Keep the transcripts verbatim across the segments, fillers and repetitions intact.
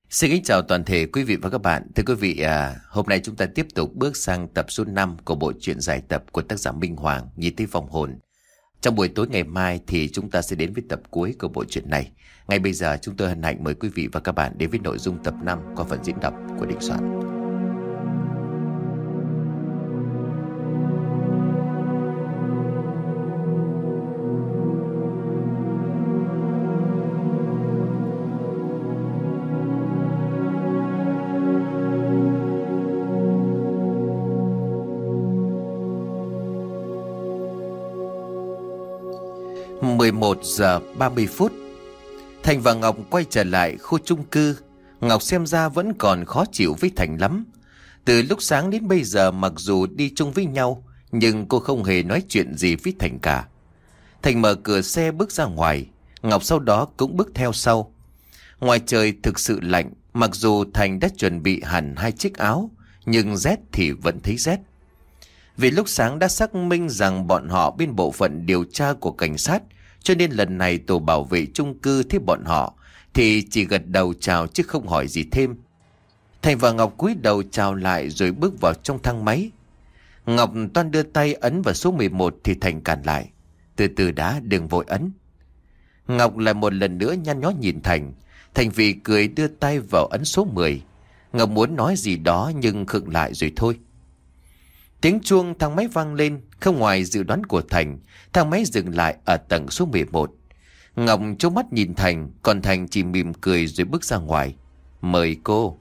Xin kính chào toàn thể quý vị và các bạn. Thưa quý vị, à, hôm nay chúng ta tiếp tục bước sang tập số năm của bộ truyện dài tập của tác giả Minh Hoàng, Nhìn Thấy Vong Hồn. Trong buổi tối ngày mai thì chúng ta sẽ đến với tập cuối của bộ truyện này. Ngay bây giờ chúng tôi hân hạnh mời quý vị và các bạn đến với nội dung tập năm qua phần diễn đọc của Đình Soạn. mười một giờ ba mươi phút, Thành và Ngọc quay trở lại khu chung cư. Ngọc xem ra vẫn còn khó chịu với Thành lắm. Từ lúc sáng đến bây giờ mặc dù đi chung với nhau, nhưng cô không hề nói chuyện gì với Thành cả. Thành mở cửa xe bước ra ngoài, Ngọc sau đó cũng bước theo sau. Ngoài trời thực sự lạnh, mặc dù Thành đã chuẩn bị hẳn hai chiếc áo, nhưng rét thì vẫn thấy rét. Vì lúc sáng đã xác minh rằng bọn họ bên bộ phận điều tra của cảnh sát, cho nên lần này tổ bảo vệ chung cư thấy bọn họ thì chỉ gật đầu chào chứ không hỏi gì thêm. Thành và Ngọc cúi đầu chào lại rồi bước vào trong thang máy. Ngọc toan đưa tay ấn vào số mười một thì Thành cản lại. Từ từ đã, đừng vội ấn. Ngọc lại một lần nữa nhăn nhó nhìn Thành. Thành vì cười đưa tay vào ấn số mười. Ngọc muốn nói gì đó nhưng khựng lại rồi thôi. Tiếng chuông thang máy vang lên, không ngoài dự đoán của Thành, thang máy dừng lại ở tầng số mười một. Ngọc trố mắt nhìn Thành, còn Thành chỉ mỉm cười rồi bước ra ngoài. Mời cô.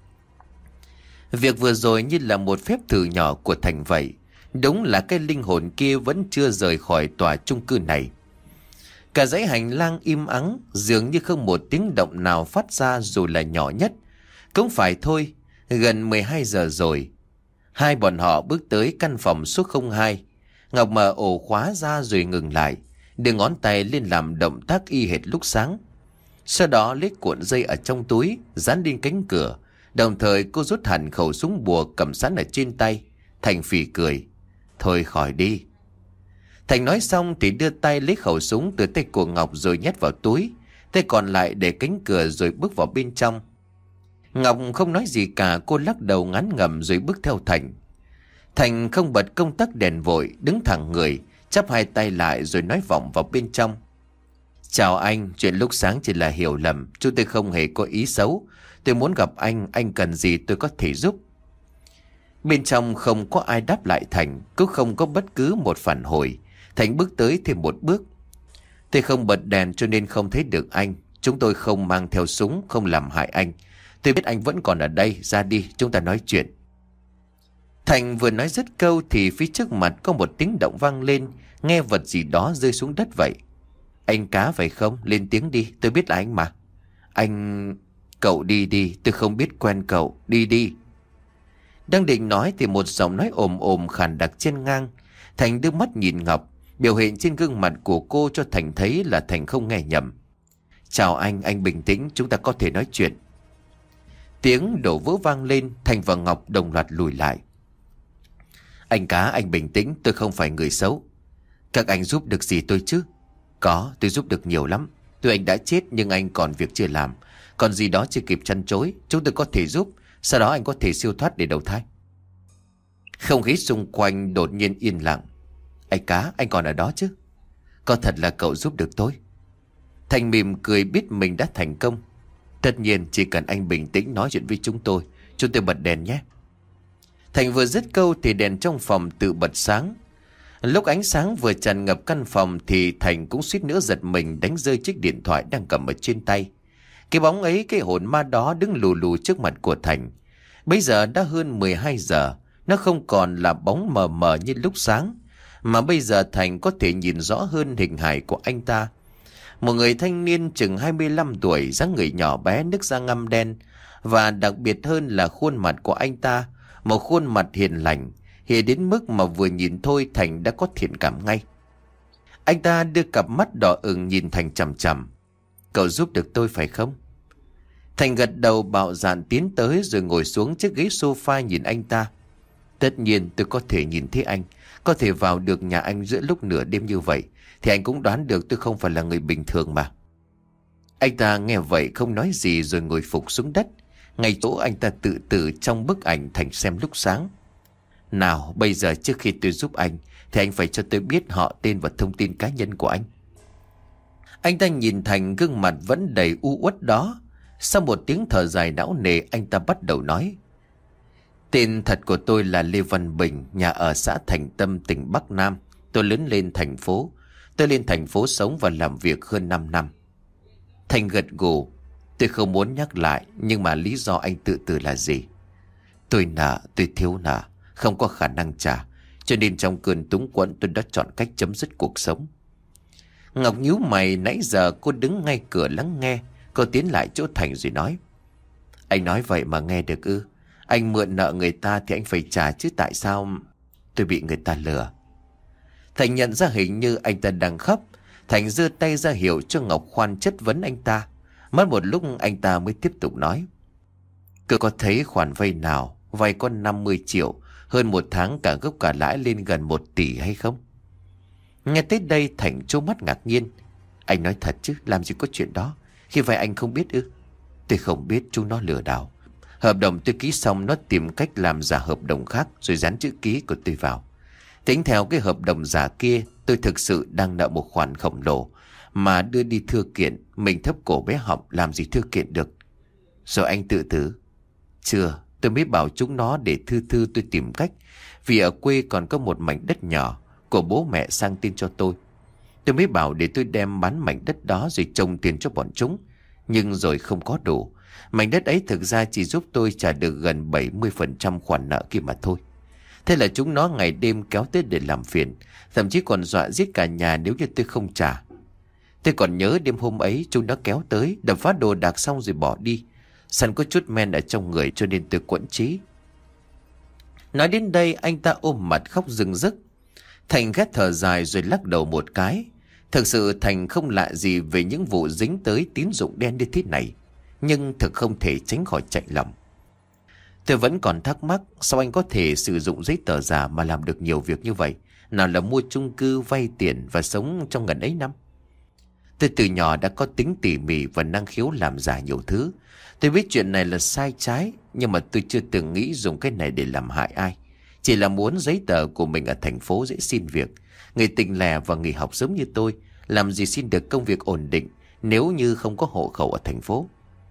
Việc vừa rồi như là một phép thử nhỏ của Thành vậy. Đúng là cái linh hồn kia vẫn chưa rời khỏi tòa chung cư này. Cả dãy hành lang im ắng, dường như không một tiếng động nào phát ra dù là nhỏ nhất. Cũng phải thôi, gần mười hai giờ rồi. Hai bọn họ bước tới căn phòng số không hai. Ngọc mở ổ khóa ra rồi ngừng lại, đưa ngón tay lên làm động tác y hệt lúc sáng. Sau đó lấy cuộn dây ở trong túi, dán lên cánh cửa. Đồng thời cô rút hẳn khẩu súng bùa cầm sẵn ở trên tay. Thành phì cười. Thôi khỏi đi. Thành nói xong thì đưa tay lấy khẩu súng từ tay của Ngọc rồi nhét vào túi. Tay còn lại để cánh cửa rồi bước vào bên trong. Ngọc không nói gì cả, cô lắc đầu ngán ngẩm rồi bước theo Thành. Thành không bật công tắc đèn vội, đứng thẳng người, chắp hai tay lại rồi nói vọng vào bên trong. Chào anh, chuyện lúc sáng chỉ là hiểu lầm, chúng tôi không hề có ý xấu. Tôi muốn gặp anh, anh cần gì tôi có thể giúp. Bên trong không có ai đáp lại Thành, cũng không có bất cứ một phản hồi. Thành bước tới thêm một bước. Tôi không bật đèn cho nên không thấy được anh. Chúng tôi không mang theo súng, không làm hại anh. Tôi biết anh vẫn còn ở đây, ra đi, chúng ta nói chuyện. Thành vừa nói dứt câu thì phía trước mặt có một tiếng động vang lên, nghe vật gì đó rơi xuống đất vậy. Anh Cá phải không? Lên tiếng đi, tôi biết là anh mà. Anh... Cậu đi đi, tôi không biết quen cậu, đi đi. Đang định nói thì một giọng nói ồm ồm khàn đặc trên ngang. Thành đưa mắt nhìn Ngọc, biểu hiện trên gương mặt của cô cho Thành thấy là Thành không nghe nhầm. Chào anh, anh bình tĩnh, chúng ta có thể nói chuyện. Tiếng đổ vỡ vang lên, Thành và Ngọc đồng loạt lùi lại. Anh Cá, anh bình tĩnh, tôi không phải người xấu. Các anh giúp được gì tôi chứ? Có, tôi giúp được nhiều lắm. Tuy anh đã chết nhưng anh còn việc chưa làm. Còn gì đó chưa kịp chăn chối, chúng tôi có thể giúp. Sau đó anh có thể siêu thoát để đầu thai. Không khí xung quanh đột nhiên yên lặng. Anh Cá, anh còn ở đó chứ? Có thật là cậu giúp được tôi. Thành mỉm cười biết mình đã thành công. Tất nhiên chỉ cần anh bình tĩnh nói chuyện với chúng tôi. Chúng tôi bật đèn nhé. Thành vừa dứt câu thì đèn trong phòng tự bật sáng. Lúc ánh sáng vừa tràn ngập căn phòng thì Thành cũng suýt nữa giật mình đánh rơi chiếc điện thoại đang cầm ở trên tay. Cái bóng ấy, cái hồn ma đó đứng lù lù trước mặt của Thành. Bây giờ đã hơn mười hai giờ. Nó không còn là bóng mờ mờ như lúc sáng, mà bây giờ Thành có thể nhìn rõ hơn hình hài của anh ta. Một người thanh niên chừng hai mươi lăm tuổi, dáng người nhỏ bé, nước da ngăm đen. Và đặc biệt hơn là khuôn mặt của anh ta, một khuôn mặt hiền lành, hiền đến mức mà vừa nhìn thôi Thành đã có thiện cảm ngay. Anh ta đưa cặp mắt đỏ ửng nhìn Thành chằm chằm. Cậu giúp được tôi phải không? Thành gật đầu bạo dạn tiến tới rồi ngồi xuống chiếc ghế sofa nhìn anh ta. Tất nhiên tôi có thể nhìn thấy anh, có thể vào được nhà anh giữa lúc nửa đêm như vậy, thì anh cũng đoán được tôi không phải là người bình thường mà. Anh ta nghe vậy không nói gì rồi ngồi phục xuống đất. Ngay chỗ anh ta tự tử trong bức ảnh Thành xem lúc sáng. Nào bây giờ trước khi tôi giúp anh thì anh phải cho tôi biết họ tên và thông tin cá nhân của anh. Anh ta nhìn Thành gương mặt vẫn đầy u uất đó. Sau một tiếng thở dài não nề, anh ta bắt đầu nói. Tên thật của tôi là Lê Văn Bình, nhà ở xã Thành Tâm, tỉnh Bắc Nam. Tôi lớn lên thành phố. Tôi lên thành phố sống và làm việc hơn năm năm. Thành gật gù. Tôi không muốn nhắc lại, nhưng mà lý do anh tự tử là gì? Tôi nợ, tôi thiếu nợ, không có khả năng trả, cho nên trong cơn túng quẫn tôi đã chọn cách chấm dứt cuộc sống. Ngọc nhíu mày, nãy giờ cô đứng ngay cửa lắng nghe. Cô tiến lại chỗ Thành rồi nói. Anh nói vậy mà nghe được ư? Anh mượn nợ người ta thì anh phải trả chứ, tại sao tôi bị người ta lừa? Thành nhận ra hình như anh ta đang khóc. Thành giơ tay ra hiệu cho Ngọc khoan chất vấn anh ta. Mất một lúc anh ta mới tiếp tục nói. Cứ có thấy khoản vay nào vay có năm mươi triệu, hơn một tháng cả gốc cả lãi lên gần một tỷ hay không? Nghe tới đây Thành trố mắt ngạc nhiên. Anh nói thật chứ, làm gì có chuyện đó? Khi vay anh không biết ư? Tôi không biết, chúng nó lừa đảo. Hợp đồng tôi ký xong nó tìm cách làm giả hợp đồng khác rồi dán chữ ký của tôi vào. Tính theo cái hợp đồng giả kia, tôi thực sự đang nợ một khoản khổng lồ mà đưa đi thư kiện. Mình thấp cổ bé họng làm gì thư kiện được. Rồi anh tự tử? Chưa, tôi mới bảo chúng nó để thư thư tôi tìm cách. Vì ở quê còn có một mảnh đất nhỏ của bố mẹ sang tên cho tôi. Tôi mới bảo để tôi đem bán mảnh đất đó rồi trồng tiền cho bọn chúng. Nhưng rồi không có đủ. Mảnh đất ấy thực ra chỉ giúp tôi trả được gần bảy mươi phần trăm khoản nợ kia mà thôi. Thế là chúng nó ngày đêm kéo tới để làm phiền, thậm chí còn dọa giết cả nhà nếu như tôi không trả. Tôi còn nhớ đêm hôm ấy chúng nó kéo tới, đập phá đồ đạc xong rồi bỏ đi. Sẵn có chút men ở trong người cho nên tôi quẫn trí. Nói đến đây anh ta ôm mặt khóc rưng rức. Thành ghét thở dài rồi lắc đầu một cái. Thực sự Thành không lạ gì về những vụ dính tới tín dụng đen như thế này, nhưng thực không thể tránh khỏi chạnh lòng. Tôi vẫn còn thắc mắc sao anh có thể sử dụng giấy tờ giả mà làm được nhiều việc như vậy. Nào là mua chung cư, vay tiền và sống trong gần ấy năm. Tôi từ nhỏ đã có tính tỉ mỉ và năng khiếu làm giả nhiều thứ. Tôi biết chuyện này là sai trái, nhưng mà tôi chưa từng nghĩ dùng cái này để làm hại ai. Chỉ là muốn giấy tờ của mình ở thành phố dễ xin việc. Người tình lẻ và nghỉ học giống như tôi làm gì xin được công việc ổn định nếu như không có hộ khẩu ở thành phố.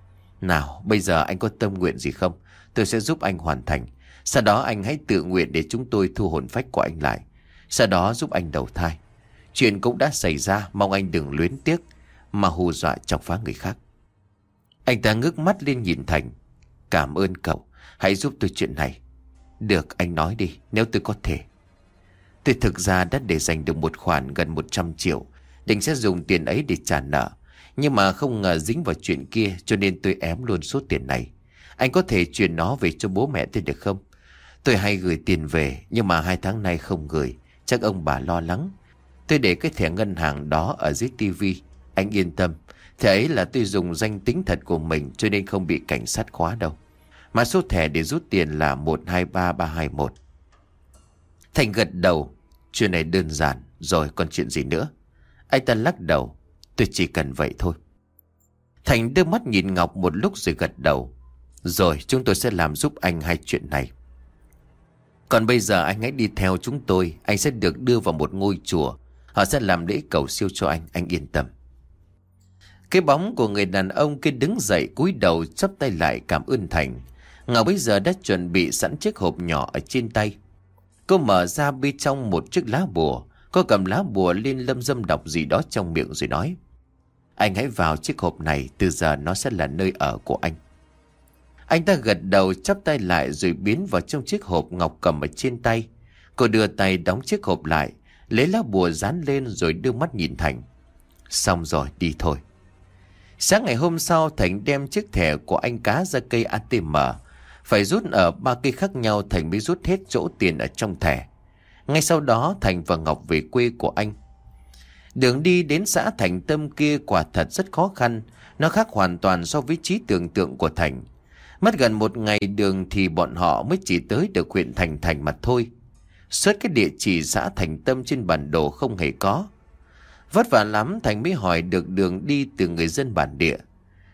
Nào bây giờ anh có tâm nguyện gì không? Tôi sẽ giúp anh hoàn thành. Sau đó anh hãy tự nguyện để chúng tôi thu hồn phách của anh lại. Sau đó giúp anh đầu thai. Chuyện cũng đã xảy ra, mong anh đừng luyến tiếc mà hù dọa chọc phá người khác. Anh ta ngước mắt lên nhìn Thành. Cảm ơn cậu, hãy giúp tôi chuyện này. Được, anh nói đi, nếu tôi có thể. Tôi thực ra đã để dành được một khoản gần một trăm triệu, định sẽ dùng tiền ấy để trả nợ. Nhưng mà không ngờ dính vào chuyện kia cho nên tôi ém luôn số tiền này. Anh có thể chuyển nó về cho bố mẹ tôi được không? Tôi hay gửi tiền về, nhưng mà hai tháng nay không gửi, chắc ông bà lo lắng. Tôi để cái thẻ ngân hàng đó ở dưới tivi. Anh yên tâm, thẻ ấy là tôi dùng danh tính thật của mình cho nên không bị cảnh sát khóa đâu. Mà số thẻ để rút tiền là một hai ba ba hai một. Thành gật đầu. Chuyện này đơn giản, rồi còn chuyện gì nữa? Anh ta lắc đầu. Tôi chỉ cần vậy thôi. Thành đưa mắt nhìn Ngọc một lúc rồi gật đầu. Rồi chúng tôi sẽ làm giúp anh hai chuyện này. Còn bây giờ anh hãy đi theo chúng tôi. Anh sẽ được đưa vào một ngôi chùa. Họ sẽ làm lễ cầu siêu cho anh. Anh yên tâm. Cái bóng của người đàn ông kia đứng dậy cúi đầu chắp tay lại cảm ơn Thành. Ngọc bây giờ đã chuẩn bị sẵn chiếc hộp nhỏ ở trên tay. Cô mở ra bên trong một chiếc lá bùa. Cô cầm lá bùa lên lâm dâm đọc gì đó trong miệng rồi nói. Anh hãy vào chiếc hộp này, từ giờ nó sẽ là nơi ở của anh. Anh ta gật đầu chắp tay lại rồi biến vào trong chiếc hộp Ngọc cầm ở trên tay. Cô đưa tay đóng chiếc hộp lại, lấy lá bùa dán lên rồi đưa mắt nhìn Thành. Xong rồi, đi thôi. Sáng ngày hôm sau, Thành đem chiếc thẻ của anh Cá ra cây a tê em. Phải rút ở ba cây khác nhau Thành mới rút hết chỗ tiền ở trong thẻ. Ngay sau đó Thành và Ngọc về quê của anh. Đường đi đến xã Thành Tâm kia quả thật rất khó khăn. Nó khác hoàn toàn so với trí tưởng tượng của Thành. Mất gần một ngày đường thì bọn họ mới chỉ tới được huyện Thành Thành mà thôi. Suốt cái địa chỉ xã Thành Tâm trên bản đồ không hề có. Vất vả lắm Thành mới hỏi được đường đi từ người dân bản địa.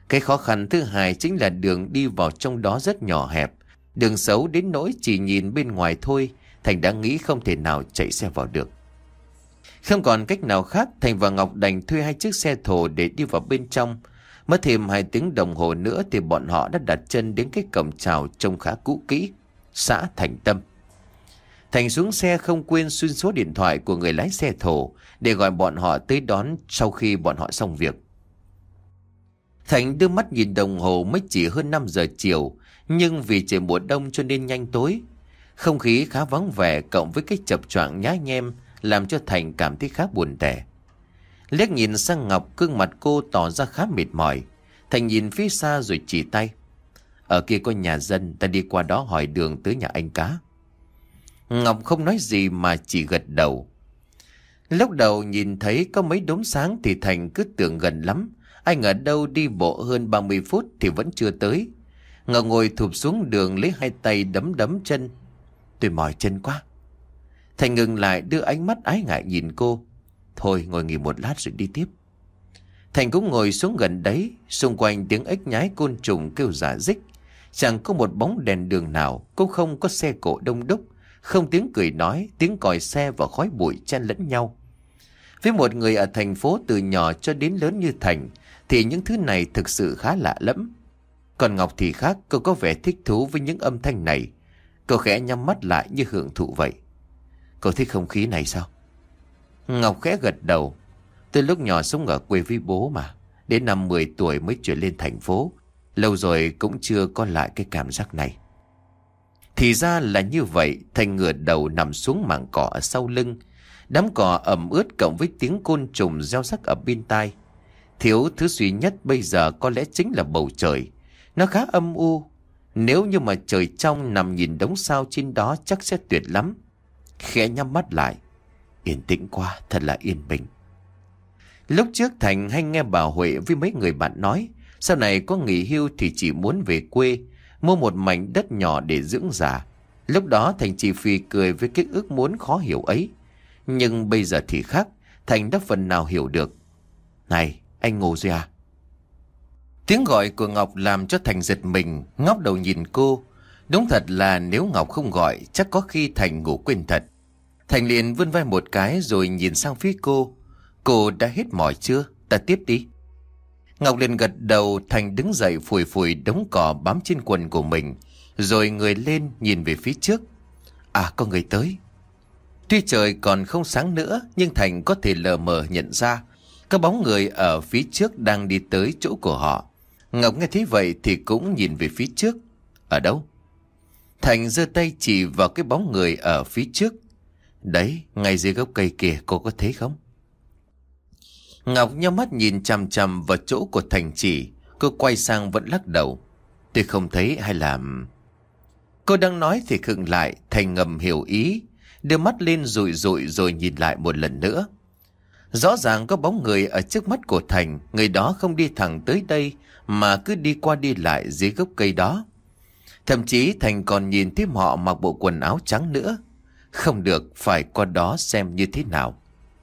Cái khó khăn thứ hai chính là đường đi vào trong đó rất nhỏ hẹp. Đường xấu đến nỗi chỉ nhìn bên ngoài thôi, Thành đã nghĩ không thể nào chạy xe vào được. Không còn cách nào khác, Thành và Ngọc đành thuê hai chiếc xe thồ để đi vào bên trong. Mất thêm hai tiếng đồng hồ nữa thì bọn họ đã đặt chân đến cái cổng chào trông khá cũ kỹ, xã Thành Tâm. Thành xuống xe không quên xin số điện thoại của người lái xe thồ để gọi bọn họ tới đón sau khi bọn họ xong việc. Thành đưa mắt nhìn đồng hồ mới chỉ hơn năm giờ chiều, nhưng vì trời mùa đông cho nên nhanh tối. Không khí khá vắng vẻ cộng với cái chập choạng nhá nhem làm cho Thành cảm thấy khá buồn tẻ. Liếc nhìn sang Ngọc, gương mặt cô tỏ ra khá mệt mỏi. Thành nhìn phía xa rồi chỉ tay. Ở kia có nhà dân, ta đi qua đó hỏi đường tới nhà anh Cá. Ngọc không nói gì mà chỉ gật đầu. Lúc đầu nhìn thấy có mấy đốm sáng thì Thành cứ tưởng gần lắm. Anh ở đâu đi bộ hơn ba mươi phút thì vẫn chưa tới. Ngọc ngồi thụp xuống đường lấy hai tay đấm đấm chân. Tôi mỏi chân quá. Thành ngừng lại đưa ánh mắt ái ngại nhìn cô. Thôi ngồi nghỉ một lát rồi đi tiếp. Thành cũng ngồi xuống gần đấy. Xung quanh tiếng ếch nhái côn trùng kêu rả rích. Chẳng có một bóng đèn đường nào. Cũng không có xe cộ đông đúc. Không tiếng cười nói, tiếng còi xe và khói bụi chen lẫn nhau. Với một người ở thành phố từ nhỏ cho đến lớn như Thành thì những thứ này thực sự khá lạ lẫm. Còn Ngọc thì khác, cô có vẻ thích thú với những âm thanh này. Cô khẽ nhắm mắt lại như hưởng thụ vậy. Cô thích không khí này sao? Ngọc khẽ gật đầu. Từ lúc nhỏ sống ở quê với bố mà. Đến năm mười tuổi mới chuyển lên thành phố. Lâu rồi cũng chưa có lại cái cảm giác này. Thì ra là như vậy. Thành ngửa đầu nằm xuống mảng cỏ ở sau lưng. Đám cỏ ẩm ướt cộng với tiếng côn trùng reo rắc ở bên tai. Thiếu thứ duy nhất bây giờ có lẽ chính là bầu trời. Nó khá âm u. Nếu như mà trời trong nằm nhìn đống sao trên đó chắc sẽ tuyệt lắm. Khẽ nhắm mắt lại. Yên tĩnh quá, thật là yên bình. Lúc trước Thành hay nghe bà Huệ với mấy người bạn nói, sau này có nghỉ hưu thì chỉ muốn về quê, mua một mảnh đất nhỏ để dưỡng già. Lúc đó Thành chỉ phì cười với cái ước muốn khó hiểu ấy. Nhưng bây giờ thì khác, Thành đã phần nào hiểu được. Này, anh ngủ rồi à? Tiếng gọi của Ngọc làm cho Thành giật mình, ngóc đầu nhìn cô. Đúng thật là nếu Ngọc không gọi, chắc có khi Thành ngủ quên thật. Thành liền vươn vai một cái rồi nhìn sang phía cô. Cô đã hết mỏi chưa? Ta tiếp đi. Ngọc liền gật đầu. Thành đứng dậy phủi phủi đống cỏ bám trên quần của mình, rồi người lên nhìn về phía trước. À, có người tới. Tuy trời còn không sáng nữa, nhưng Thành có thể lờ mờ nhận ra có bóng người ở phía trước đang đi tới chỗ của họ. Ngọc nghe thấy vậy thì cũng nhìn về phía trước. Ở đâu? Thành giơ tay chỉ vào cái bóng người ở phía trước. Đấy, ngay dưới gốc cây kìa, cô có thấy không? Ngọc nhắm mắt nhìn chằm chằm vào chỗ của Thành chỉ. Cô quay sang vẫn lắc đầu. Tôi không thấy hay là... Cô đang nói thì khựng lại. Thành ngầm hiểu ý, đưa mắt lên rụi rụi rồi nhìn lại một lần nữa. Rõ ràng có bóng người ở trước mắt của Thành. Người đó không đi thẳng tới đây mà cứ đi qua đi lại dưới gốc cây đó. Thậm chí Thành còn nhìn thấy họ mặc bộ quần áo trắng nữa. Không được, phải qua đó xem như thế nào.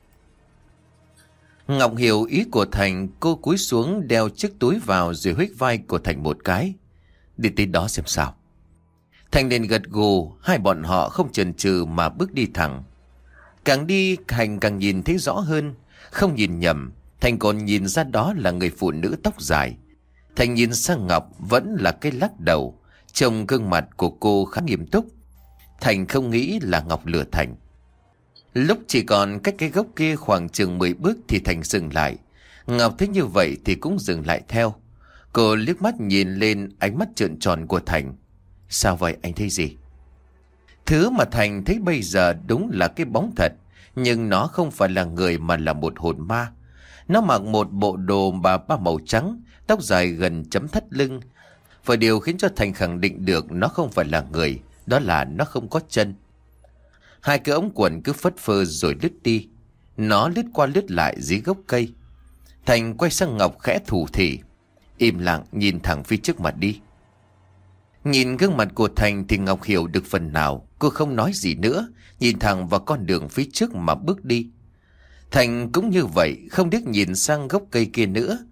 Ngọc hiểu ý của Thành. Cô cúi xuống đeo chiếc túi vào rồi huých vai của Thành một cái. Đi tới đó xem sao. Thành liền gật gù. Hai bọn họ không chần chừ mà bước đi thẳng. Càng đi Thành càng nhìn thấy rõ hơn. Không nhìn nhầm, Thành còn nhìn ra đó là người phụ nữ tóc dài. Thành nhìn sang Ngọc vẫn là cái lắc đầu. Trông gương mặt của cô khá nghiêm túc. Thành không nghĩ là Ngọc lừa Thành. Lúc chỉ còn cách cái gốc kia khoảng chừng mười bước thì Thành dừng lại. Ngọc thấy như vậy thì cũng dừng lại theo. Cô liếc mắt nhìn lên ánh mắt trợn tròn của Thành. Sao vậy, anh thấy gì? Thứ mà Thành thấy bây giờ đúng là cái bóng thật. Nhưng nó không phải là người mà là một hồn ma. Nó mặc một bộ đồ bà ba màu trắng, tóc dài gần chấm thắt lưng. Và điều khiến cho Thành khẳng định được nó không phải là người, đó là nó không có chân. Hai cái ống quần cứ phất phơ rồi lướt đi. Nó lướt qua lướt lại dưới gốc cây. Thành quay sang Ngọc khẽ thủ thỉ. Im lặng nhìn thẳng phía trước mặt đi. Nhìn gương mặt của Thành thì Ngọc hiểu được phần nào. Cô không nói gì nữa, nhìn thẳng vào con đường phía trước mà bước đi. Thành cũng như vậy, không biết nhìn sang gốc cây kia nữa.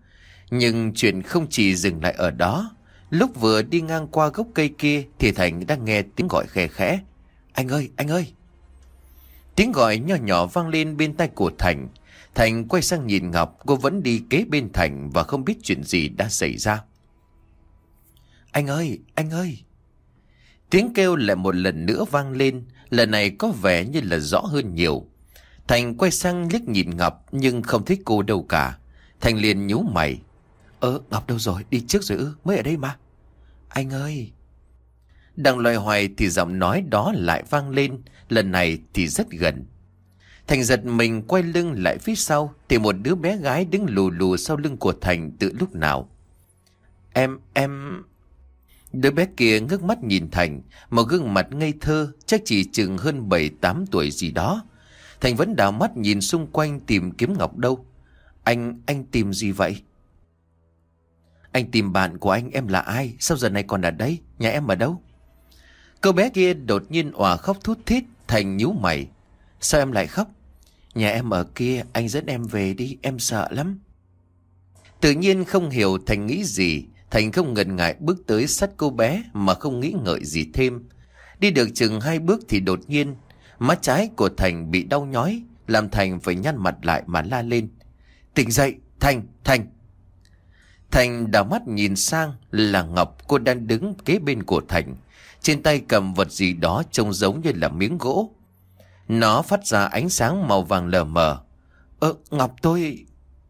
Nhưng chuyện không chỉ dừng lại ở đó. Lúc vừa đi ngang qua gốc cây kia thì Thành đã nghe tiếng gọi khe khẽ. Anh ơi, anh ơi. Tiếng gọi nhỏ nhỏ vang lên bên tai của Thành. Thành quay sang nhìn Ngọc, cô vẫn đi kế bên Thành và không biết chuyện gì đã xảy ra. Anh ơi, anh ơi. Tiếng kêu lại một lần nữa vang lên, lần này có vẻ như là rõ hơn nhiều. Thành quay sang liếc nhìn Ngọc nhưng không thấy cô đâu cả. Thành liền nhíu mày. Ơ, Ngọc đâu rồi, đi trước rồi ư, mới ở đây mà. Anh ơi. Đang loay hoay thì giọng nói đó lại vang lên, lần này thì rất gần. Thành giật mình quay lưng lại phía sau thì một đứa bé gái đứng lù lù sau lưng của Thành từ lúc nào. Em, em... Đứa bé kia ngước mắt nhìn Thành, một gương mặt ngây thơ, chắc chỉ chừng hơn bảy tám tuổi gì đó. Thành vẫn đảo mắt nhìn xung quanh tìm kiếm Ngọc đâu. Anh, anh tìm gì vậy? Anh tìm bạn của anh, em là ai? Sao giờ này còn ở đây? Nhà em ở đâu? Cô bé kia đột nhiên òa khóc thút thít. Thành nhíu mày. Sao em lại khóc? Nhà em ở kia, anh dẫn em về đi, em sợ lắm. Tự nhiên không hiểu Thành nghĩ gì. Thành không ngần ngại bước tới sát cô bé mà không nghĩ ngợi gì thêm. Đi được chừng hai bước thì đột nhiên má trái của Thành bị đau nhói, làm Thành phải nhăn mặt lại mà la lên. Tỉnh dậy, Thành, Thành. Thành đảo mắt nhìn sang là Ngọc, cô đang đứng kế bên của Thành. Trên tay cầm vật gì đó trông giống như là miếng gỗ. Nó phát ra ánh sáng màu vàng lờ mờ. Ơ, Ngọc tôi...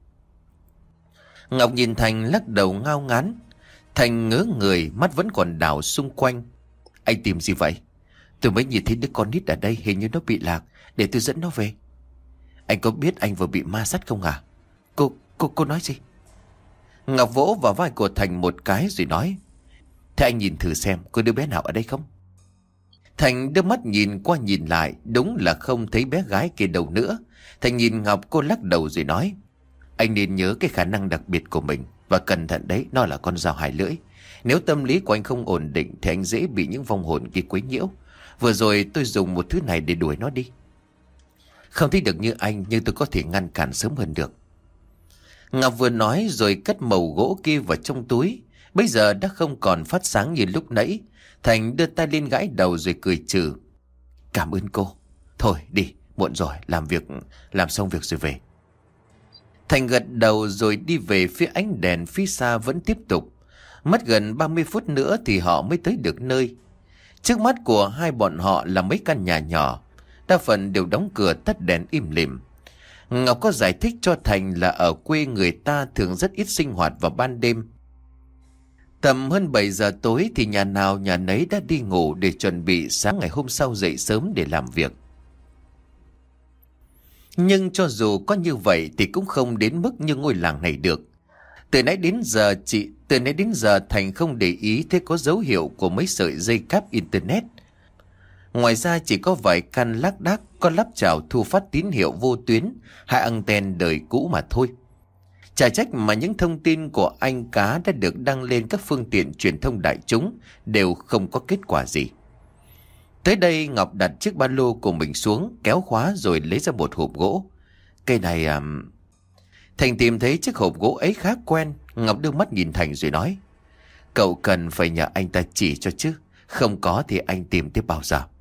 Ngọc nhìn Thành lắc đầu ngao ngán. Thành ngớ người, mắt vẫn còn đảo xung quanh. Anh tìm gì vậy? Tôi mới nhìn thấy đứa con nít ở đây, hình như nó bị lạc, để tôi dẫn nó về. Anh có biết anh vừa bị ma sát không à? Cô, cô, cô nói gì? Ngọc vỗ vào vai của Thành một cái rồi nói. Thế anh nhìn thử xem có đứa bé nào ở đây không? Thành đưa mắt nhìn qua nhìn lại, đúng là không thấy bé gái kia đâu nữa. Thành nhìn Ngọc, cô lắc đầu rồi nói. Anh nên nhớ cái khả năng đặc biệt của mình. Và cẩn thận đấy, nó là con dao hai lưỡi. Nếu tâm lý của anh không ổn định thì anh dễ bị những vong hồn kia quấy nhiễu. Vừa rồi tôi dùng một thứ này để đuổi nó đi. Không thấy được như anh, nhưng tôi có thể ngăn cản sớm hơn được. Ngọc vừa nói rồi cất mẩu gỗ kia vào trong túi. Bây giờ đã không còn phát sáng như lúc nãy. Thành đưa tay lên gãi đầu rồi cười trừ. Cảm ơn cô. Thôi đi, muộn rồi, làm việc, làm xong việc rồi về. Thành gật đầu rồi đi về phía ánh đèn phía xa vẫn tiếp tục. Mất gần ba mươi phút nữa thì họ mới tới được nơi. Trước mắt của hai bọn họ là mấy căn nhà nhỏ. Đa phần đều đóng cửa tắt đèn im lìm. Ngọc có giải thích cho Thành là ở quê người ta thường rất ít sinh hoạt vào ban đêm. Tầm hơn bảy giờ tối thì nhà nào nhà nấy đã đi ngủ để chuẩn bị sáng ngày hôm sau dậy sớm để làm việc. Nhưng cho dù có như vậy thì cũng không đến mức như ngôi làng này được. Từ nãy đến giờ chị, từ nãy đến giờ Thành không để ý thấy có dấu hiệu của mấy sợi dây cáp internet. Ngoài ra chỉ có vài căn lác đác có lắp chảo thu phát tín hiệu vô tuyến, hai anten đời cũ mà thôi. Chả trách mà những thông tin của anh cá đã được đăng lên các phương tiện truyền thông đại chúng đều không có kết quả gì. Tới đây Ngọc đặt chiếc ba lô của mình xuống, kéo khóa rồi lấy ra một hộp gỗ. Cây này à... Thành tìm thấy chiếc hộp gỗ ấy khá quen. Ngọc đưa mắt nhìn Thành rồi nói. Cậu cần phải nhờ anh ta chỉ cho chứ. Không có thì anh tìm tiếp bao giờ.